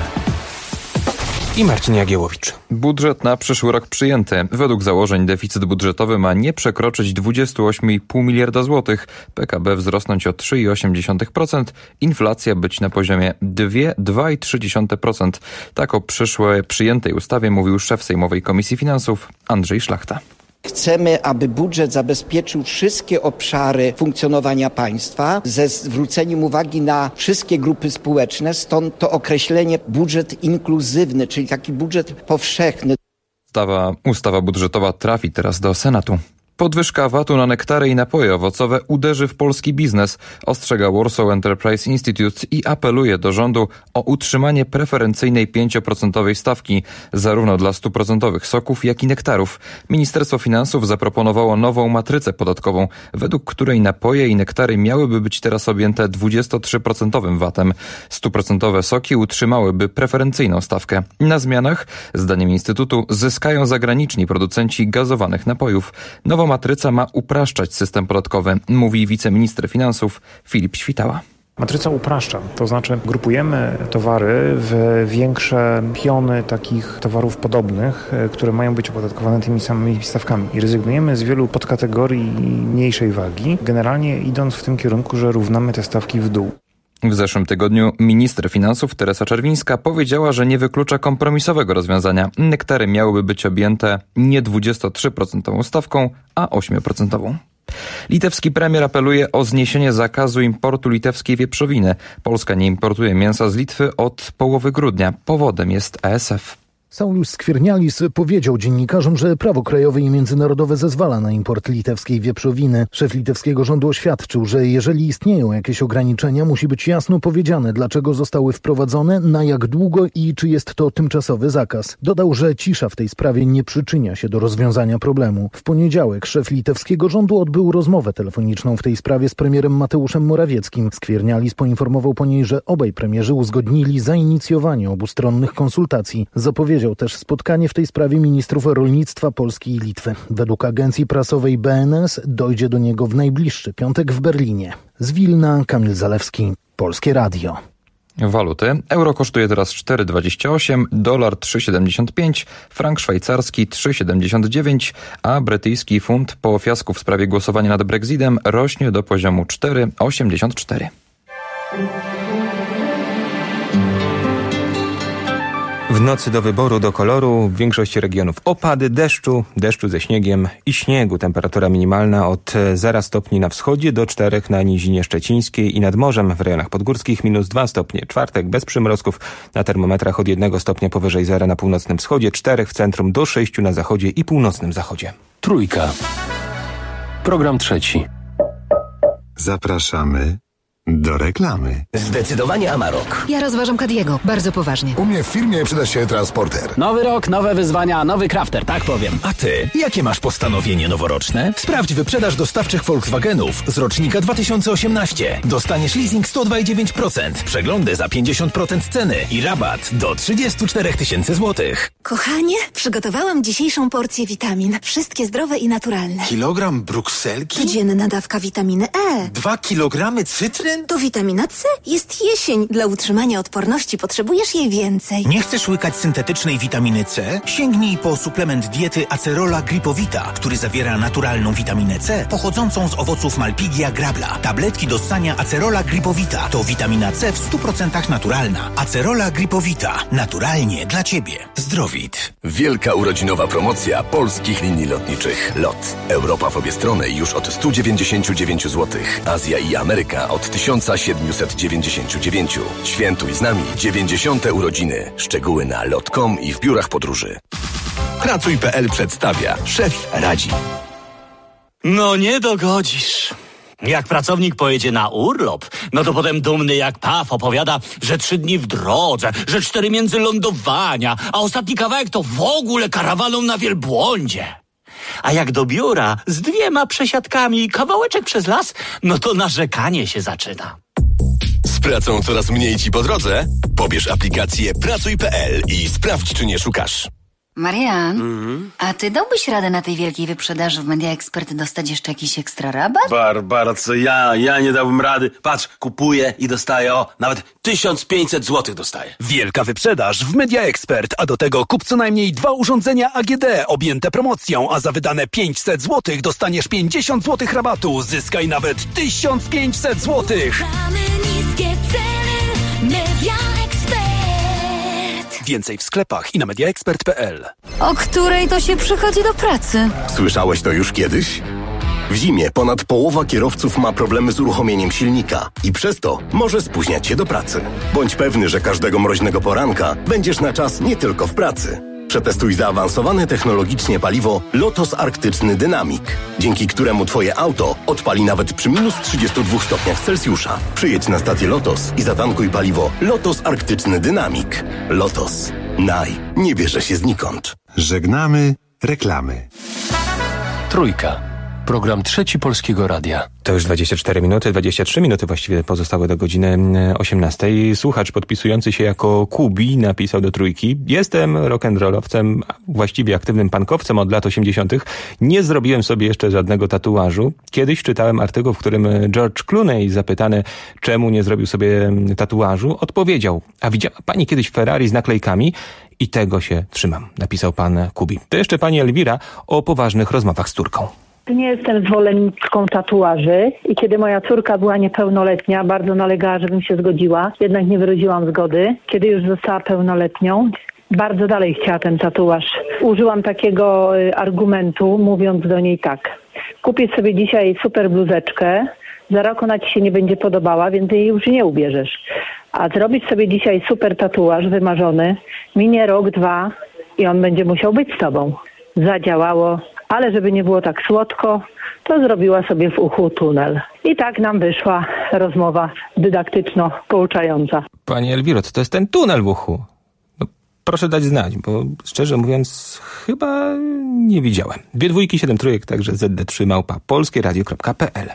I Marcin Jagiełowicz. Budżet na przyszły rok przyjęty. Według założeń deficyt budżetowy ma nie przekroczyć dwadzieścia osiem i pół miliarda złotych, P K B wzrosnąć o trzy i osiem dziesiątych procent, inflacja być na poziomie dwa i trzy dziesiąte procent. Tak o przyszłej przyjętej ustawie mówił szef Sejmowej Komisji Finansów Andrzej Szlachta. Chcemy, aby budżet zabezpieczył wszystkie obszary funkcjonowania państwa ze zwróceniem uwagi na wszystkie grupy społeczne, stąd to określenie budżet inkluzywny, czyli taki budżet powszechny. Ustawa, ustawa budżetowa trafi teraz do Senatu. Podwyżka V A T-u na nektary i napoje owocowe uderzy w polski biznes, ostrzega Warsaw Enterprise Institute i apeluje do rządu o utrzymanie preferencyjnej pięcioprocentowej stawki, zarówno dla stuprocentowych soków, jak i nektarów. Ministerstwo Finansów zaproponowało nową matrycę podatkową, według której napoje i nektary miałyby być teraz objęte dwudziestotrzyprocentowym V A T-em. Stuprocentowe soki utrzymałyby preferencyjną stawkę. Na zmianach, zdaniem Instytutu, zyskają zagraniczni producenci gazowanych napojów. Nowa matryca ma upraszczać system podatkowy, mówi wiceminister finansów Filip Świtała. Matryca upraszcza, to znaczy grupujemy towary w większe piony takich towarów podobnych, które mają być opodatkowane tymi samymi stawkami i rezygnujemy z wielu podkategorii mniejszej wagi, generalnie idąc w tym kierunku, że równamy te stawki w dół. W zeszłym tygodniu minister finansów Teresa Czerwińska powiedziała, że nie wyklucza kompromisowego rozwiązania. Nektary miałyby być objęte nie dwudziestotrzyprocentową stawką, a ośmioprocentową. Litewski premier apeluje o zniesienie zakazu importu litewskiej wieprzowiny. Polska nie importuje mięsa z Litwy od połowy grudnia. Powodem jest A S F. Saulius Skvirnialis powiedział dziennikarzom, że prawo krajowe i międzynarodowe zezwala na import litewskiej wieprzowiny. Szef litewskiego rządu oświadczył, że jeżeli istnieją jakieś ograniczenia, musi być jasno powiedziane, dlaczego zostały wprowadzone, na jak długo i czy jest to tymczasowy zakaz. Dodał, że cisza w tej sprawie nie przyczynia się do rozwiązania problemu. W poniedziałek szef litewskiego rządu odbył rozmowę telefoniczną w tej sprawie z premierem Mateuszem Morawieckim. Skvirnialis poinformował po niej, że obaj premierzy uzgodnili zainicjowanie obustronnych konsultacji. Zapowiedział też spotkanie w tej sprawie ministrów rolnictwa Polski i Litwy. Według agencji prasowej B N S dojdzie do niego w najbliższy piątek w Berlinie. Z Wilna Kamil Zalewski, Polskie Radio. Waluty. Euro kosztuje teraz cztery dwadzieścia osiem, dolar trzy siedemdziesiąt pięć, frank szwajcarski trzy siedemdziesiąt dziewięć, a brytyjski funt po fiasku w sprawie głosowania nad Brexitem rośnie do poziomu cztery osiemdziesiąt cztery. W nocy do wyboru, do koloru w większości regionów opady deszczu, deszczu ze śniegiem i śniegu. Temperatura minimalna od zera stopni na wschodzie do czterech na nizinie szczecińskiej i nad morzem w rejonach podgórskich minus dwa stopnie. Czwartek bez przymrozków, na termometrach od jednego stopnia powyżej zera na północnym wschodzie, czterech w centrum do sześciu na zachodzie i północnym zachodzie. Trójka. Program trzeci. Zapraszamy do reklamy. Zdecydowanie Amarok. Ja rozważam Cadiego, bardzo poważnie. U mnie w firmie przyda się transporter. Nowy rok, nowe wyzwania, nowy crafter, tak powiem. A ty, jakie masz postanowienie noworoczne? Sprawdź wyprzedaż dostawczych Volkswagenów z rocznika dwa tysiące osiemnaście. Dostaniesz leasing sto dwa i dziewięć procent, przeglądy za pięćdziesiąt procent ceny i rabat do trzydzieści cztery tysiące złotych. Kochanie, przygotowałam dzisiejszą porcję witamin. Wszystkie zdrowe i naturalne. Kilogram brukselki? Codzienna dawka witaminy E. Dwa kilogramy cytryn? witaminy? To witamina C. Jest jesień. Dla utrzymania odporności potrzebujesz jej więcej. Nie chcesz łykać syntetycznej witaminy C? Sięgnij po suplement diety Acerola Gripowita, który zawiera naturalną witaminę C pochodzącą z owoców Malpighia grabla. Tabletki do ssania Acerola Gripowita to witamina C w stu procentach naturalna. Acerola Gripowita. Naturalnie dla Ciebie. Zdrowit. Wielka urodzinowa promocja polskich linii lotniczych LOT. Europa w obie strony już od stu dziewięćdziesięciu dziewięciu złotych. Azja i Ameryka od tysiąc siedemset dziewięćdziesiąt dziewięć. Świętuj z nami dziewięćdziesiąte urodziny. Szczegóły na lot kropka com i w biurach podróży. Pracuj kropka pe el przedstawia. Szef radzi. No nie dogodzisz. Jak pracownik pojedzie na urlop, no to potem dumny jak paw opowiada, że trzy dni w drodze, że cztery między lądowania, a ostatni kawałek to w ogóle karawaną na wielbłądzie. A jak do biura z dwiema przesiadkami i kawałeczek przez las, no to narzekanie się zaczyna. Z pracą coraz mniej ci po drodze? Pobierz aplikację Pracuj kropka pe el i sprawdź, czy nie szukasz. Marian, Mhm. a ty dałbyś radę na tej wielkiej wyprzedaży w Media Expert dostać jeszcze jakiś ekstra rabat? Barbara, co ja? Ja nie dałbym rady. Patrz, kupuję i dostaję, o, nawet tysiąc pięćset złotych dostaję. Wielka wyprzedaż w Media Expert, a do tego kup co najmniej dwa urządzenia A G D objęte promocją, a za wydane pięćset złotych dostaniesz pięćdziesiąt złotych rabatu. Zyskaj nawet tysiąc pięćset złotych. Mamy niskie ceny, Media Expert. Więcej w sklepach i na mediaexpert kropka pe el. O której to się przychodzi do pracy? Słyszałeś to już kiedyś? W zimie ponad połowa kierowców ma problemy z uruchomieniem silnika i przez to może spóźniać się do pracy. Bądź pewny, że każdego mroźnego poranka będziesz na czas nie tylko w pracy. Przetestuj zaawansowane technologicznie paliwo Lotos Arktyczny Dynamic, dzięki któremu Twoje auto odpali nawet przy minus trzydziestu dwóch stopniach Celsjusza. Przyjedź na stację Lotos i zatankuj paliwo Lotos Arktyczny Dynamic. Lotos. Naj. Nie bierze się znikąd. Żegnamy reklamy. Trójka. Program Trzeci Polskiego Radia. To już dwadzieścia cztery minuty, dwadzieścia trzy minuty właściwie pozostałe do godziny osiemnastej. Słuchacz podpisujący się jako Kubi napisał do Trójki: jestem rock'n'rollowcem, właściwie aktywnym punkowcem od lat osiemdziesiątych. Nie zrobiłem sobie jeszcze żadnego tatuażu. Kiedyś czytałem artykuł, w którym George Clooney, zapytany czemu nie zrobił sobie tatuażu, odpowiedział: a widziała pani kiedyś Ferrari z naklejkami? I tego się trzymam, napisał pan Kubi. To jeszcze pani Elwira o poważnych rozmowach z córką. Nie jestem zwolenniczką tatuaży i kiedy moja córka była niepełnoletnia, bardzo nalegała, żebym się zgodziła. Jednak nie wyraziłam zgody. Kiedy już została pełnoletnią, bardzo dalej chciała ten tatuaż. Użyłam takiego y, argumentu, mówiąc do niej tak: kupię sobie dzisiaj super bluzeczkę, za rok ona ci się nie będzie podobała, więc jej już nie ubierzesz. A zrobić sobie dzisiaj super tatuaż wymarzony, minie rok, dwa i on będzie musiał być z tobą. Zadziałało. Ale żeby nie było tak słodko, to zrobiła sobie w uchu tunel. I tak nam wyszła rozmowa dydaktyczno-pouczająca. Pani Elwiro, co to jest ten tunel w uchu? No, proszę dać znać, bo szczerze mówiąc chyba nie widziałem. Dwie dwójki, siedem trójek, także zet de trzy małpa polskieradio kropka pe el.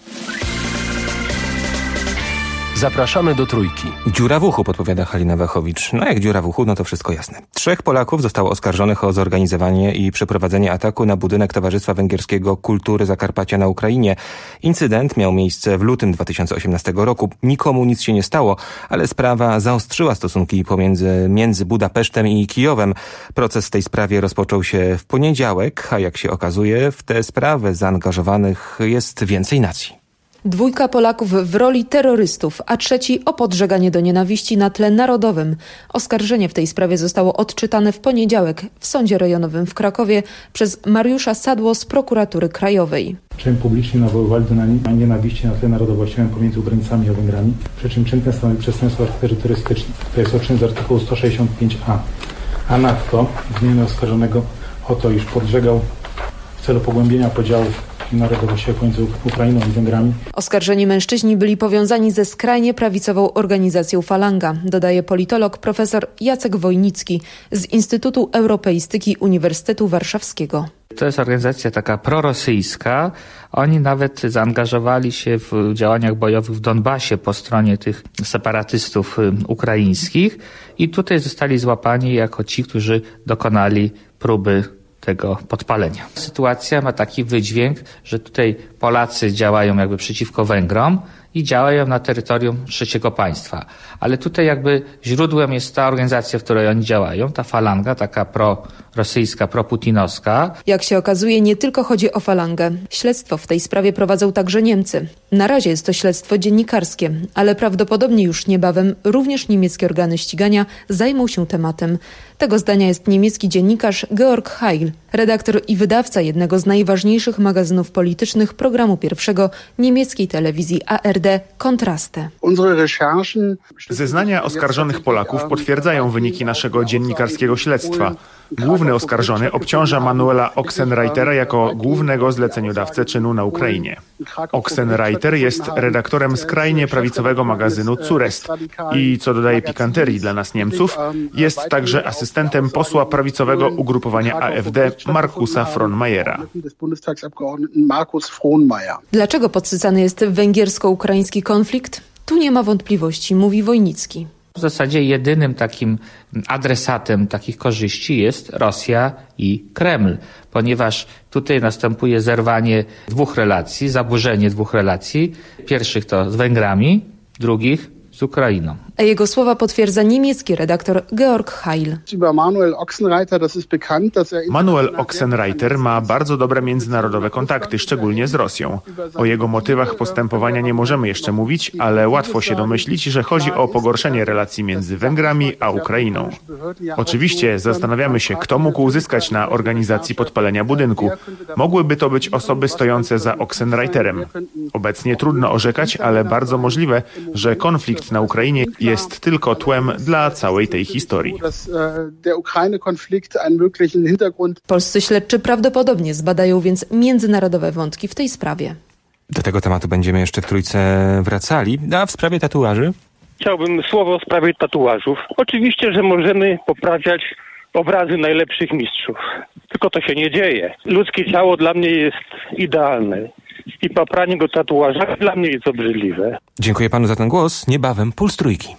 Zapraszamy do Trójki. Dziura w uchu, podpowiada Halina Wachowicz. No jak dziura w uchu, no to wszystko jasne. Trzech Polaków zostało oskarżonych o zorganizowanie i przeprowadzenie ataku na budynek Towarzystwa Węgierskiego Kultury Zakarpacia na Ukrainie. Incydent miał miejsce w lutym dwa tysiące osiemnastego roku. Nikomu nic się nie stało, ale sprawa zaostrzyła stosunki pomiędzy między Budapesztem i Kijowem. Proces w tej sprawie rozpoczął się w poniedziałek, a jak się okazuje, w tę sprawę zaangażowanych jest więcej nacji. Dwójka Polaków w roli terrorystów, a trzeci o podżeganie do nienawiści na tle narodowym. Oskarżenie w tej sprawie zostało odczytane w poniedziałek w Sądzie Rejonowym w Krakowie przez Mariusza Sadło z Prokuratury Krajowej. Czym publicznie nawoływali do nienawiści na tle narodowościowym pomiędzy Ukraińcami a Węgrami, przy czym czyn ten stanowi przestępstwo o charakterze terrorystycznym. To jest czyn z artykułu sto sześćdziesiąt pięć a. A nadto winien oskarżonego o to, iż podżegał w celu pogłębienia podziałów narodowościowych pomiędzy Ukrainą i Węgrami. Oskarżeni mężczyźni byli powiązani ze skrajnie prawicową organizacją Falanga, dodaje politolog profesor Jacek Wojnicki z Instytutu Europeistyki Uniwersytetu Warszawskiego. To jest organizacja taka prorosyjska. Oni nawet zaangażowali się w działaniach bojowych w Donbasie po stronie tych separatystów ukraińskich i tutaj zostali złapani jako ci, którzy dokonali próby tego podpalenia. Sytuacja ma taki wydźwięk, że tutaj Polacy działają jakby przeciwko Węgrom i działają na terytorium trzeciego państwa. Ale tutaj jakby źródłem jest ta organizacja, w której oni działają, ta falanga, taka prorosyjska, proputinowska. Jak się okazuje, nie tylko chodzi o falangę. Śledztwo w tej sprawie prowadzą także Niemcy. Na razie jest to śledztwo dziennikarskie, ale prawdopodobnie już niebawem również niemieckie organy ścigania zajmą się tematem. Tego zdania jest niemiecki dziennikarz Georg Heil, redaktor i wydawca jednego z najważniejszych magazynów politycznych programu pierwszego niemieckiej telewizji A R D Kontraste. Zeznania oskarżonych Polaków potwierdzają wyniki naszego dziennikarskiego śledztwa. Główny oskarżony obciąża Manuela Oxenreitera jako głównego zleceniodawcę czynu na Ukrainie. Oxenreiter jest redaktorem skrajnie prawicowego magazynu Zurest i, co dodaje pikanterii dla nas Niemców, jest także asystentem posła prawicowego ugrupowania A F D Markusa Frohnmayera. Dlaczego podsycany jest węgiersko-ukraiński konflikt? Tu nie ma wątpliwości, mówi Wojnicki. W zasadzie jedynym takim adresatem takich korzyści jest Rosja i Kreml, ponieważ tutaj następuje zerwanie dwóch relacji, zaburzenie dwóch relacji. Pierwszych to z Węgrami, drugich z Ukrainą. A jego słowa potwierdza niemiecki redaktor Georg Heil. Manuel Oxenreiter ma bardzo dobre międzynarodowe kontakty, szczególnie z Rosją. O jego motywach postępowania nie możemy jeszcze mówić, ale łatwo się domyślić, że chodzi o pogorszenie relacji między Węgrami a Ukrainą. Oczywiście zastanawiamy się, kto mógł uzyskać na organizacji podpalenia budynku. Mogłyby to być osoby stojące za Oxenreiterem. Obecnie trudno orzekać, ale bardzo możliwe, że konflikt na Ukrainie jest tylko tłem dla całej tej historii. Polscy śledczy prawdopodobnie zbadają więc międzynarodowe wątki w tej sprawie. Do tego tematu będziemy jeszcze w Trójce wracali. A w sprawie tatuaży? Chciałbym słowo w sprawie tatuażów. Oczywiście, że możemy poprawiać obrazy najlepszych mistrzów. Tylko to się nie dzieje. Ludzkie ciało dla mnie jest idealne. I popranie go tatuażami dla mnie jest obrzydliwe. Dziękuję panu za ten głos. Niebawem Puls Trójki.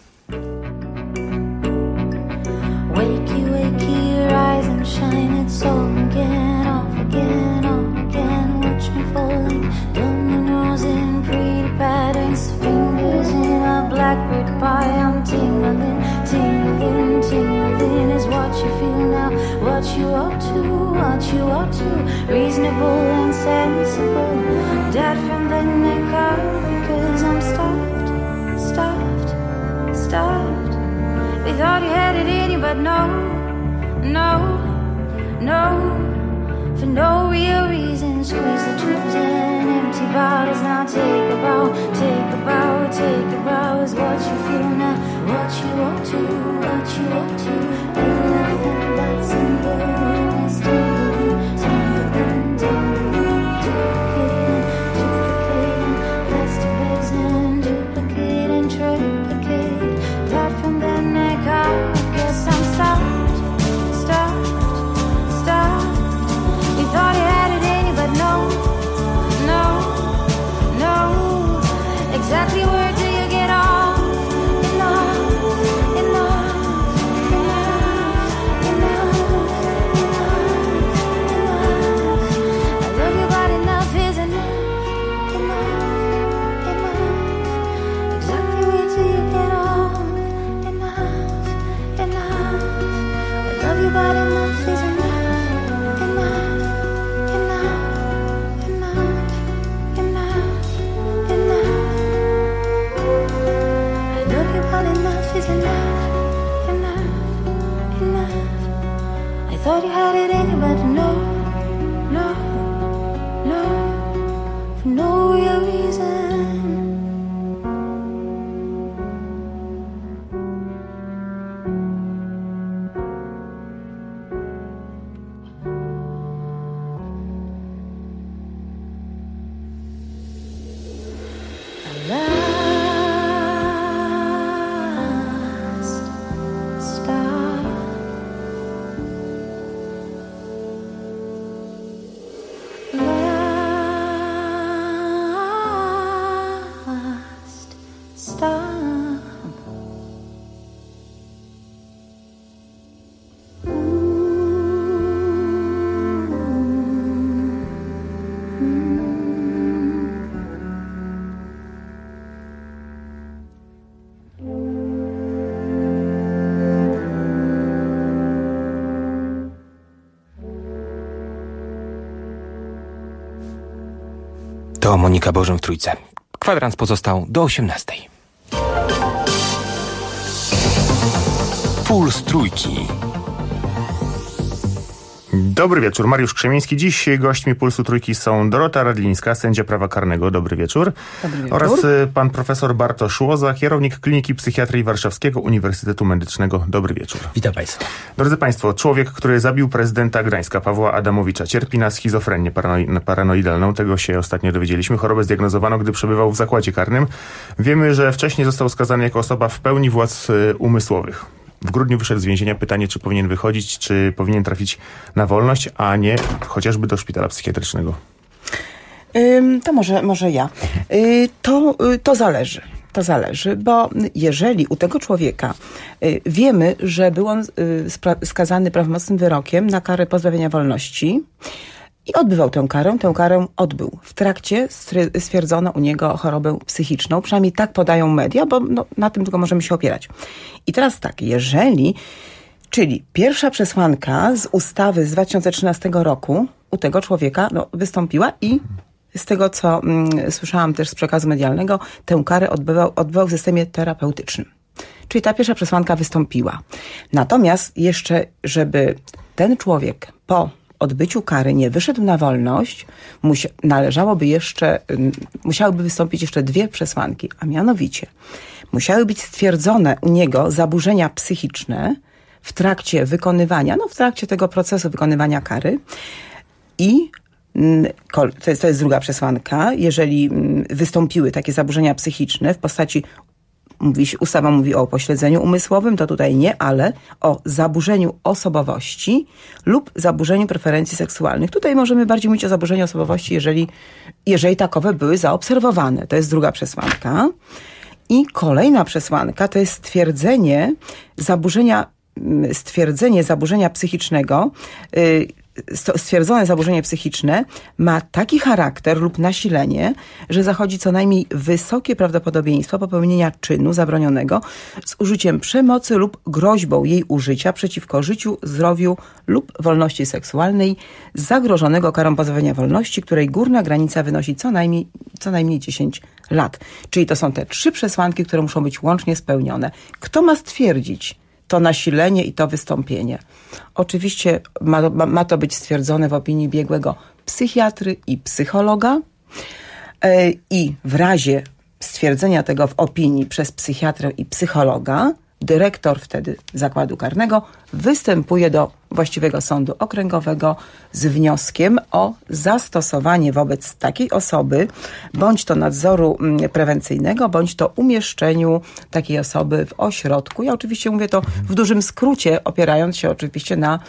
Wakey, wakey, rise and shine, it's all again, off again, on again, watch me falling, dominoes in pretty patterns, fingers in a blackbird pie, I'm tingling, tingling, tingling, is what you feel now, what you ought to, what you ought to, reasonable and sensible, dead from the neck up, because I'm stuffed, stuffed, stuffed. We thought you had it in you, but no, no, no. For no real reason, squeeze the tubes and empty bottles. Now take a bow, take a bow, take a bow. Is what you feel now, what you ought to, what you ought to. Ain't nothing but simple as tumbling, tumbling, tumbling, duplicating, duplicating, plastic bags and duplicating, triplicate. That from the neck up, I guess I'm stuffed, stuffed, stuffed. We thought you had it in you, but no, no, no. Exactly where do you get off? Enough, enough, enough, enough, enough, enough. I love you, but enough is enough, enough, enough. Exactly where do you get off? Love you, but enough is enough, enough, enough, enough, enough, enough. I love you, but enough is enough, enough, enough. I thought you had it in you, but no, no, no, for no real reason. To Monika Bożym w Trójce. Kwadrans pozostał do osiemnastej. Puls Trójki. Dobry wieczór, Mariusz Krzemiński. Dziś gośćmi Pulsu Trójki są Dorota Radlińska, sędzia prawa karnego. Dobry wieczór. Dobry wieczór. Oraz pan profesor Bartosz Łoza, kierownik Kliniki Psychiatrii Warszawskiego Uniwersytetu Medycznego. Dobry wieczór. Witam Państwa. Drodzy Państwo, człowiek, który zabił prezydenta Gdańska, Pawła Adamowicza, cierpi na schizofrenię paranoi- paranoidalną. Tego się ostatnio dowiedzieliśmy. Chorobę zdiagnozowano, gdy przebywał w zakładzie karnym. Wiemy, że wcześniej został skazany jako osoba w pełni władz umysłowych. W grudniu wyszedł z więzienia. Pytanie, czy powinien wychodzić, czy powinien trafić na wolność, a nie chociażby do szpitala psychiatrycznego. Ym, to może, może ja. Yy, to, yy, to zależy. To zależy, bo jeżeli u tego człowieka y, wiemy, że był on y, spra- skazany prawomocnym wyrokiem na karę pozbawienia wolności i odbywał tę karę, tę karę odbył. W trakcie stry- stwierdzono u niego chorobę psychiczną, przynajmniej tak podają media, bo no, na tym tylko możemy się opierać. I teraz tak, jeżeli, czyli pierwsza przesłanka z ustawy z dwa tysiące trzynastego roku u tego człowieka no, wystąpiła i z tego, co mm, słyszałam też z przekazu medialnego, tę karę odbywał, odbywał w systemie terapeutycznym. Czyli ta pierwsza przesłanka wystąpiła. Natomiast jeszcze, żeby ten człowiek po odbyciu kary nie wyszedł na wolność, musia- należałoby jeszcze, y, musiałyby wystąpić jeszcze dwie przesłanki, a mianowicie musiały być stwierdzone u niego zaburzenia psychiczne w trakcie wykonywania, no w trakcie tego procesu wykonywania kary i to jest, to jest druga przesłanka. Jeżeli wystąpiły takie zaburzenia psychiczne w postaci, mówi, ustawa mówi o upośledzeniu umysłowym, to tutaj nie, ale o zaburzeniu osobowości lub zaburzeniu preferencji seksualnych. Tutaj możemy bardziej mówić o zaburzeniu osobowości, jeżeli, jeżeli takowe były zaobserwowane. To jest druga przesłanka. I kolejna przesłanka to jest stwierdzenie zaburzenia, stwierdzenie zaburzenia psychicznego, yy, stwierdzone zaburzenie psychiczne ma taki charakter lub nasilenie, że zachodzi co najmniej wysokie prawdopodobieństwo popełnienia czynu zabronionego z użyciem przemocy lub groźbą jej użycia przeciwko życiu, zdrowiu lub wolności seksualnej zagrożonego karą pozbawienia wolności, której górna granica wynosi co najmniej, co najmniej dziesięć lat. Czyli to są te trzy przesłanki, które muszą być łącznie spełnione. Kto ma stwierdzić to nasilenie i to wystąpienie? Oczywiście ma, ma, ma to być stwierdzone w opinii biegłego psychiatry i psychologa yy, i w razie stwierdzenia tego w opinii przez psychiatrę i psychologa dyrektor wtedy zakładu karnego występuje do właściwego sądu okręgowego z wnioskiem o zastosowanie wobec takiej osoby bądź to nadzoru prewencyjnego, bądź to umieszczeniu takiej osoby w ośrodku. Ja oczywiście mówię to w dużym skrócie, opierając się oczywiście na,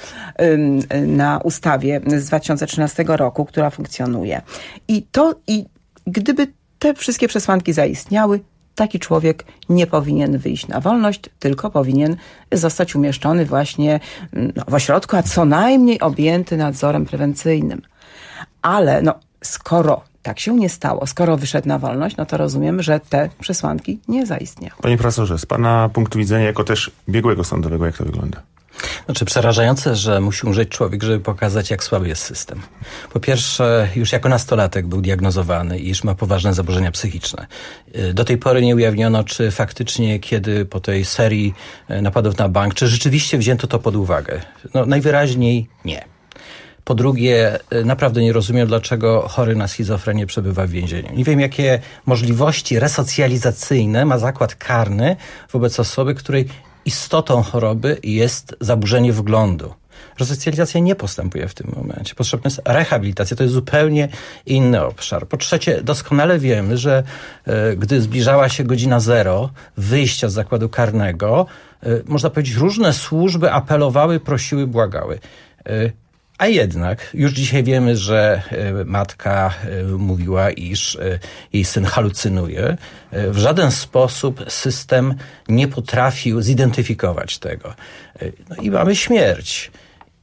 na ustawie z dwa tysiące trzynastego roku, która funkcjonuje. I to, i gdyby te wszystkie przesłanki zaistniały, taki człowiek nie powinien wyjść na wolność, tylko powinien zostać umieszczony właśnie no, w ośrodku, a co najmniej objęty nadzorem prewencyjnym. Ale no, skoro tak się nie stało, skoro wyszedł na wolność, no to rozumiem, że te przesłanki nie zaistniały. Panie profesorze, z pana punktu widzenia jako też biegłego sądowego, jak to wygląda? Znaczy przerażające, że musi umrzeć człowiek, żeby pokazać, jak słaby jest system. Po pierwsze, już jako nastolatek był diagnozowany, iż ma poważne zaburzenia psychiczne. Do tej pory nie ujawniono, czy faktycznie, kiedy po tej serii napadów na bank, czy rzeczywiście wzięto to pod uwagę. No, najwyraźniej nie. Po drugie, naprawdę nie rozumiem, dlaczego chory na schizofrenię przebywa w więzieniu. Nie wiem, jakie możliwości resocjalizacyjne ma zakład karny wobec osoby, której istotą choroby jest zaburzenie wglądu. Resocjalizacja nie postępuje w tym momencie. Potrzebna jest rehabilitacja. To jest zupełnie inny obszar. Po trzecie, doskonale wiemy, że e, gdy zbliżała się godzina zero wyjścia z zakładu karnego, e, można powiedzieć, różne służby apelowały, prosiły, błagały. E, A jednak już dzisiaj wiemy, że matka mówiła, iż jej syn halucynuje. W żaden sposób system nie potrafił zidentyfikować tego. No i mamy śmierć.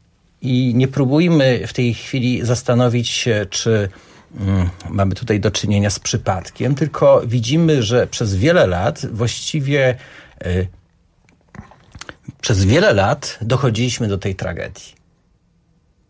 I nie próbujmy w tej chwili zastanowić się, czy mm, mamy tutaj do czynienia z przypadkiem, tylko widzimy, że przez wiele lat właściwie y, przez wiele lat dochodziliśmy do tej tragedii.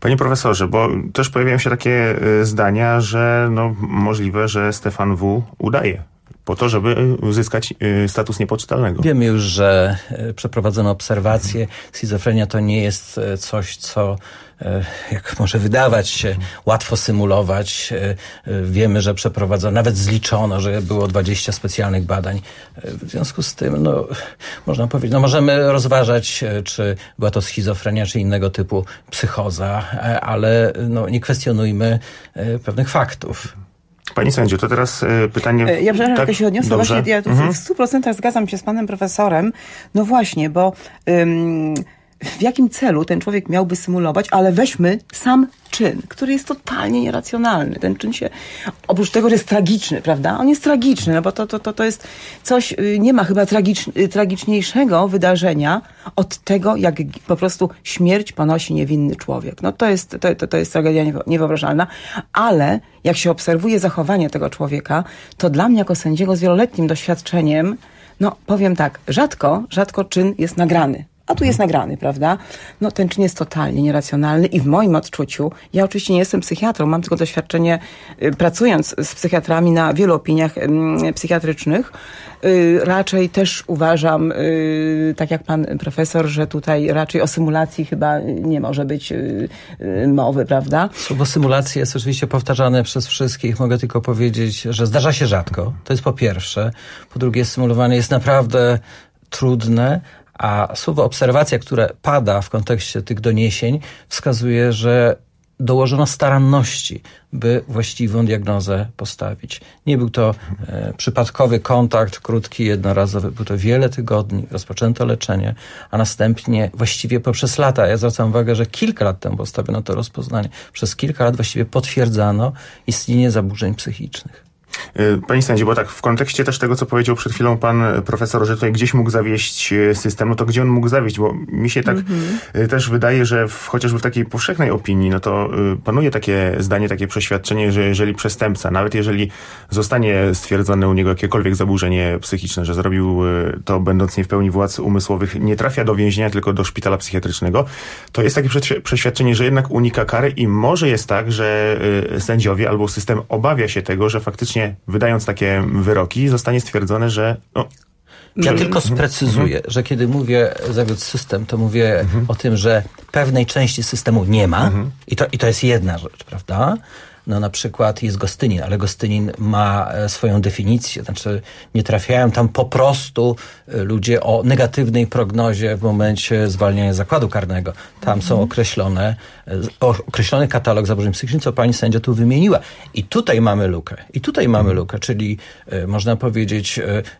Panie profesorze, bo też pojawiają się takie y, zdania, że no, możliwe, że Stefan W. udaje po to, żeby uzyskać y, status niepoczytalnego. Wiemy już, że y, przeprowadzono obserwacje. Schizofrenia to nie jest y, coś, co y, jak może wydawać się, łatwo symulować. Y, y, wiemy, że przeprowadzono, nawet zliczono, że było dwadzieścia specjalnych badań. Y, w związku z tym, no, można powiedzieć, no, możemy rozważać, y, czy była to schizofrenia, czy innego typu psychoza, y, ale no, nie kwestionujmy y, pewnych faktów. Pani sędzio, to teraz y, pytanie... Ja przepraszam, tak, się odniosę. Dobrze. Właśnie, ja tu mhm. w stu procentach zgadzam się z panem profesorem. No właśnie, bo ym, w jakim celu ten człowiek miałby symulować, ale weźmy sam czyn, który jest totalnie nieracjonalny. Ten czyn się, oprócz tego, że jest tragiczny, prawda? On jest tragiczny, no bo to, to, to, to jest coś, nie ma chyba tragicz, tragiczniejszego wydarzenia od tego, jak po prostu śmierć ponosi niewinny człowiek. No to jest, to, to, to jest tragedia niewyobrażalna, ale jak się obserwuje zachowanie tego człowieka, to dla mnie jako sędziego z wieloletnim doświadczeniem, no powiem tak, rzadko, rzadko czyn jest nagrany. A tu jest nagrany, prawda? No ten czyn jest totalnie nieracjonalny i w moim odczuciu, ja oczywiście nie jestem psychiatrą, mam tylko doświadczenie y, pracując z psychiatrami na wielu opiniach y, psychiatrycznych, y, raczej też uważam, y, tak jak pan profesor, że tutaj raczej o symulacji chyba nie może być y, y, mowy, prawda? Słowo symulacja jest oczywiście powtarzane przez wszystkich. Mogę tylko powiedzieć, że zdarza się rzadko. To jest po pierwsze. Po drugie, symulowanie jest naprawdę trudne. A słowo obserwacja, które pada w kontekście tych doniesień, wskazuje, że dołożono staranności, by właściwą diagnozę postawić. Nie był to e, przypadkowy kontakt, krótki, jednorazowy. Był to wiele tygodni, rozpoczęto leczenie, a następnie właściwie poprzez lata, ja zwracam uwagę, że kilka lat temu postawiono to rozpoznanie, przez kilka lat właściwie potwierdzano istnienie zaburzeń psychicznych. Pani sędzio, bo tak w kontekście też tego, co powiedział przed chwilą pan profesor, że tutaj gdzieś mógł zawieść system, no to gdzie on mógł zawieść? Bo mi się tak mm-hmm. też wydaje, że w, chociażby w takiej powszechnej opinii, no to panuje takie zdanie, takie przeświadczenie, że jeżeli przestępca, nawet jeżeli zostanie stwierdzone u niego jakiekolwiek zaburzenie psychiczne, że zrobił to będąc nie w pełni władz umysłowych, nie trafia do więzienia, tylko do szpitala psychiatrycznego, to jest takie przeświadczenie, że jednak unika kary i może jest tak, że sędziowie albo system obawia się tego, że faktycznie wydając takie wyroki, zostanie stwierdzone, że... No, ja że... tylko sprecyzuję, mhm. że kiedy mówię zawiódł system, to mówię mhm. o tym, że pewnej części systemu nie ma mhm. i, to, i to jest jedna rzecz, prawda? No na przykład jest Gostynin, ale Gostynin ma swoją definicję, znaczy nie trafiają tam po prostu ludzie o negatywnej prognozie w momencie zwalniania zakładu karnego. Tam są określone, określony katalog zaburzeń psychicznych, co pani sędzia tu wymieniła. I tutaj mamy lukę. I tutaj mamy lukę, czyli można powiedzieć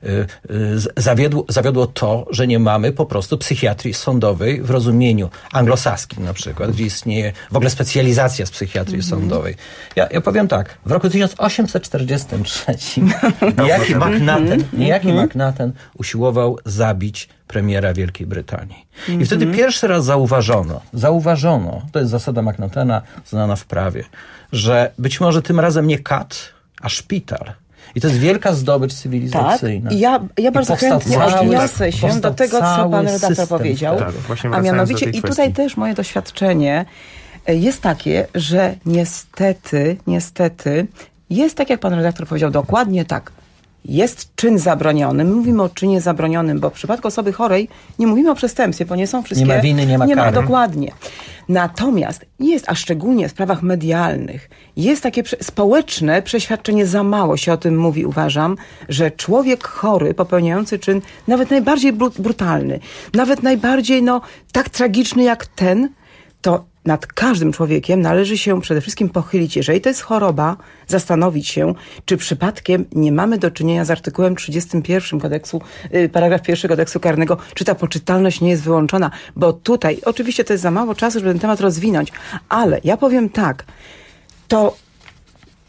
zawiodło, zawiodło to, że nie mamy po prostu psychiatrii sądowej w rozumieniu anglosaskim na przykład, gdzie istnieje w ogóle specjalizacja z psychiatrii mm-hmm. sądowej. Ja, ja powiem tak, w roku tysiąc osiemset czterdziestym trzecim niejaki Macnaghten, niejaki Macnaghten usiłował zabić premiera Wielkiej Brytanii. I mm-hmm. wtedy pierwszy raz zauważono, zauważono, to jest zasada Macnaughena znana w prawie, że być może tym razem nie kat, a szpital. I to jest wielka zdobycz cywilizacyjna. Tak. I ja, ja bardzo chętnie odniosę się tak, do tego, co pan redaktor powiedział. Tak, a mianowicie, i tutaj też moje doświadczenie jest takie, że niestety, niestety, jest tak, jak pan redaktor powiedział, dokładnie tak. Jest czyn zabroniony. My mówimy o czynie zabronionym, bo w przypadku osoby chorej nie mówimy o przestępstwie, bo nie są wszystkie... Nie ma winy, nie ma nie kary. Ma, dokładnie. Natomiast jest, a szczególnie w sprawach medialnych, jest takie prze- społeczne przeświadczenie, za mało się o tym mówi, uważam, że człowiek chory, popełniający czyn nawet najbardziej bru- brutalny, nawet najbardziej, no, tak tragiczny jak ten, to nad każdym człowiekiem należy się przede wszystkim pochylić, jeżeli to jest choroba, zastanowić się, czy przypadkiem nie mamy do czynienia z artykułem trzydziestym pierwszym kodeksu, yy, paragraf pierwszy kodeksu karnego, czy ta poczytalność nie jest wyłączona, bo tutaj, oczywiście to jest za mało czasu, żeby ten temat rozwinąć, ale ja powiem tak, to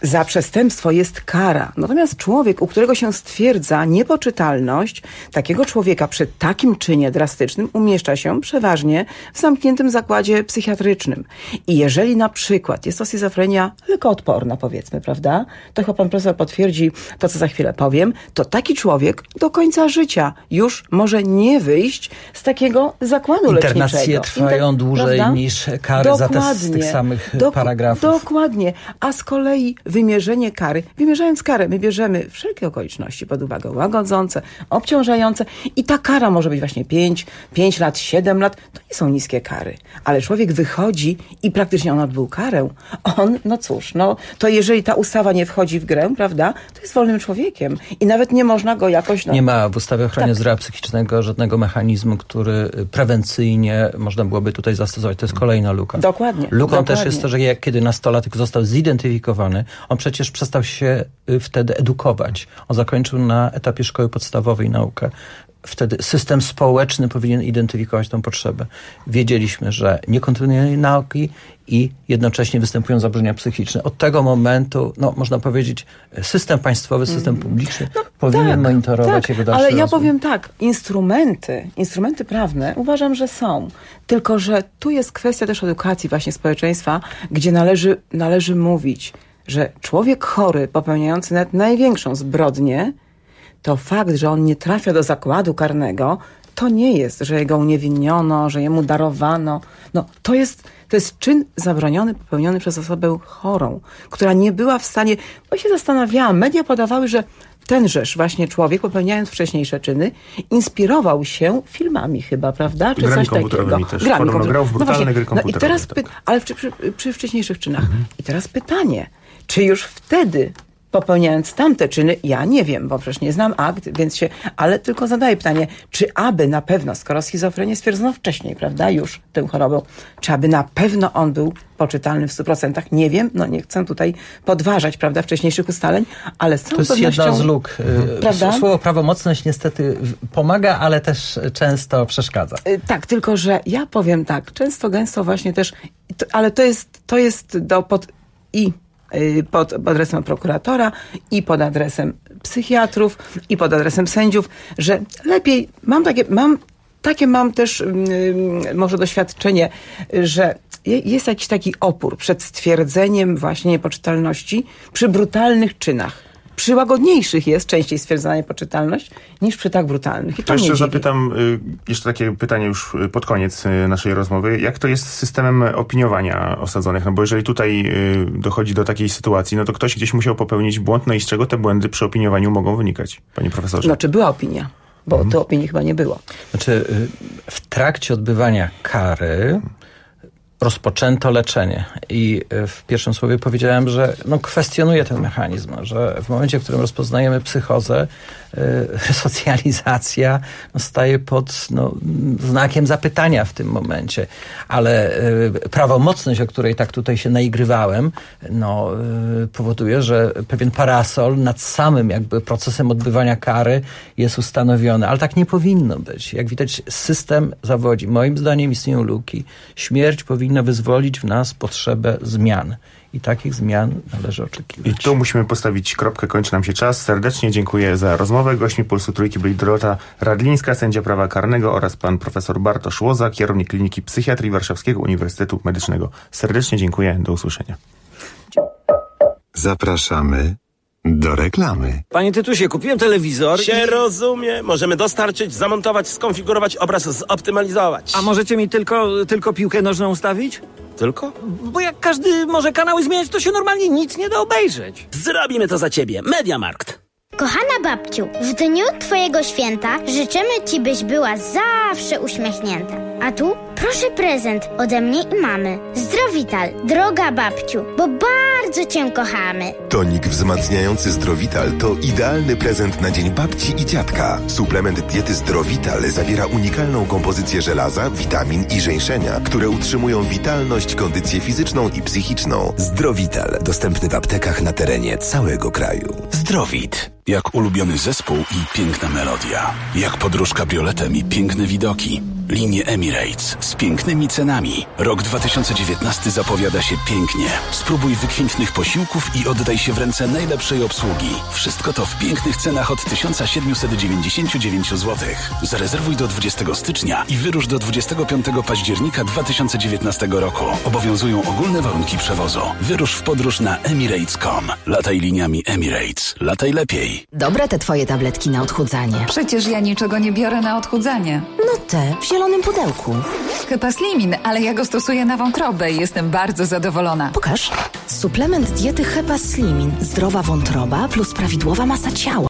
za przestępstwo jest kara. Natomiast człowiek, u którego się stwierdza niepoczytalność, takiego człowieka przy takim czynie drastycznym umieszcza się przeważnie w zamkniętym zakładzie psychiatrycznym. I jeżeli na przykład jest to schizofrenia lekoodporna, powiedzmy, prawda? To chyba pan profesor potwierdzi to, co za chwilę powiem, to taki człowiek do końca życia już może nie wyjść z takiego zakładu leczniczego. Internacje trwają Inter... dłużej prawda? niż kary dokładnie, za te z tych samych dok- paragrafów. Dokładnie. A z kolei wymierzenie kary, wymierzając karę, my bierzemy wszelkie okoliczności pod uwagę, łagodzące, obciążające i ta kara może być właśnie pięć, pięć lat, siedem lat. To nie są niskie kary. Ale człowiek wychodzi i praktycznie on odbył karę. On, no cóż, no to jeżeli ta ustawa nie wchodzi w grę, prawda, to jest wolnym człowiekiem i nawet nie można go jakoś... No, nie ma w ustawie o ochronie tak. zdrowia psychicznego żadnego mechanizmu, który prewencyjnie można byłoby tutaj zastosować. To jest kolejna luka. Dokładnie. Luką dokładnie. też jest to, że jak, kiedy nastolatek został zidentyfikowany, on przecież przestał się wtedy edukować. On zakończył na etapie szkoły podstawowej naukę. Wtedy system społeczny powinien identyfikować tą potrzebę. Wiedzieliśmy, że nie kontynuuje nauki i jednocześnie występują zaburzenia psychiczne. Od tego momentu, no można powiedzieć, system państwowy, system publiczny no, powinien tak, monitorować tak, jego dalszy ale rozwój. ja powiem tak, instrumenty, instrumenty prawne uważam, że są. Tylko, że tu jest kwestia też edukacji właśnie społeczeństwa, gdzie należy, należy mówić, że człowiek chory, popełniający nawet największą zbrodnię, to fakt, że on nie trafia do zakładu karnego, to nie jest, że jego uniewinniono, że jemu darowano. No, to jest, to jest czyn zabroniony, popełniony przez osobę chorą, która nie była w stanie... Bo się zastanawiałam, media podawały, że tenżeż właśnie człowiek, popełniając wcześniejsze czyny, inspirował się filmami chyba, prawda? Czy grami coś komputerowymi takiego. też. Grami Podobno grał w brutalne no gry komputerowe. No i teraz tak. py... Ale przy, przy, przy wcześniejszych czynach. Mhm. I teraz pytanie, czy już wtedy... popełniając tamte czyny, ja nie wiem, bo przecież nie znam akt, więc się, ale tylko zadaję pytanie, czy aby na pewno, skoro schizofrenię stwierdzono wcześniej, prawda, już tę chorobą, czy aby na pewno on był poczytalny w stu procentach? Nie wiem, no nie chcę tutaj podważać, prawda, wcześniejszych ustaleń, ale z całą to jest pewnością... jedna z luk. Prawda? Słowo prawomocność niestety pomaga, ale też często przeszkadza. Tak, tylko że ja powiem tak, często, gęsto właśnie też, ale to jest, to jest do pod... i Pod, pod adresem prokuratora i pod adresem psychiatrów i pod adresem sędziów, że lepiej, mam takie, mam, takie mam też yy, może doświadczenie, że jest jakiś taki opór przed stwierdzeniem właśnie niepoczytalności przy brutalnych czynach. Przy łagodniejszych jest częściej stwierdzona niepoczytalność niż przy tak brutalnych. I to to jeszcze mnie zapytam, y, jeszcze takie pytanie już pod koniec y, naszej rozmowy. Jak to jest z systemem opiniowania osadzonych? No bo jeżeli tutaj y, dochodzi do takiej sytuacji, no to ktoś gdzieś musiał popełnić błąd, no i z czego te błędy przy opiniowaniu mogą wynikać, panie profesorze? No czy była opinia? Bo hmm. to opinii chyba nie było. Znaczy, y, w trakcie odbywania kary rozpoczęto leczenie i w pierwszym słowie powiedziałem, że no, kwestionuję ten mechanizm, że w momencie, w którym rozpoznajemy psychozę, resocjalizacja no, staje pod no, znakiem zapytania w tym momencie. Ale y, prawomocność, o której tak tutaj się naigrywałem, no, y, powoduje, że pewien parasol nad samym jakby procesem odbywania kary jest ustanowiony. Ale tak nie powinno być. Jak widać, system zawodzi. Moim zdaniem istnieją luki. Śmierć powinna wyzwolić w nas potrzebę zmian. I takich zmian należy oczekiwać. I tu musimy postawić kropkę, kończy nam się czas. Serdecznie dziękuję za rozmowę. Gośćmi Pulsu Trójki byli Dorota Radlińska, sędzia prawa karnego oraz pan profesor Bartosz Łoza, kierownik Kliniki Psychiatrii Warszawskiego Uniwersytetu Medycznego. Serdecznie dziękuję. Do usłyszenia. Zapraszamy do reklamy. Panie Tytusie, kupiłem telewizor. Się i... rozumie. Możemy dostarczyć, zamontować, skonfigurować, obraz zoptymalizować. A możecie mi tylko, tylko piłkę nożną ustawić? Tylko? Bo jak każdy może kanały zmieniać, to się normalnie nic nie da obejrzeć. Zrobimy to za ciebie. Mediamarkt. Kochana babciu, w dniu twojego święta życzymy ci, byś była zawsze uśmiechnięta. A tu proszę prezent ode mnie i mamy. Zdrowital, droga babciu, bo bardzo cię kochamy. Tonik wzmacniający Zdrowital to idealny prezent na dzień babci i dziadka. Suplement diety Zdrowital zawiera unikalną kompozycję żelaza, witamin i żeńszenia, które utrzymują witalność, kondycję fizyczną i psychiczną. Zdrowital, dostępny w aptekach na terenie całego kraju. Zdrowit. Jak ulubiony zespół i piękna melodia. Jak podróż kabrioletem i piękne widoki. Linie Emirates z pięknymi cenami. Rok dwa tysiące dziewiętnasty zapowiada się pięknie. Spróbuj wykwintnych posiłków i oddaj się w ręce najlepszej obsługi. Wszystko to w pięknych cenach od tysiąc siedemset dziewięćdziesiąt dziewięć złotych. Zarezerwuj do dwudziestego stycznia i wyrusz do dwudziestego piątego października dwa tysiące dziewiętnastego roku. Obowiązują ogólne warunki przewozu. Wyrusz w podróż na emirates kropka com. Lataj liniami Emirates. Lataj lepiej. Dobre te twoje tabletki na odchudzanie. Przecież ja niczego nie biorę na odchudzanie. No te, w zielonym pudełku. Chyba Slimin, ale ja go stosuję na wątrobę i jestem bardzo zadowolona. Pokaż. Suplement diety Hepa Slimin. Zdrowa wątroba plus prawidłowa masa ciała.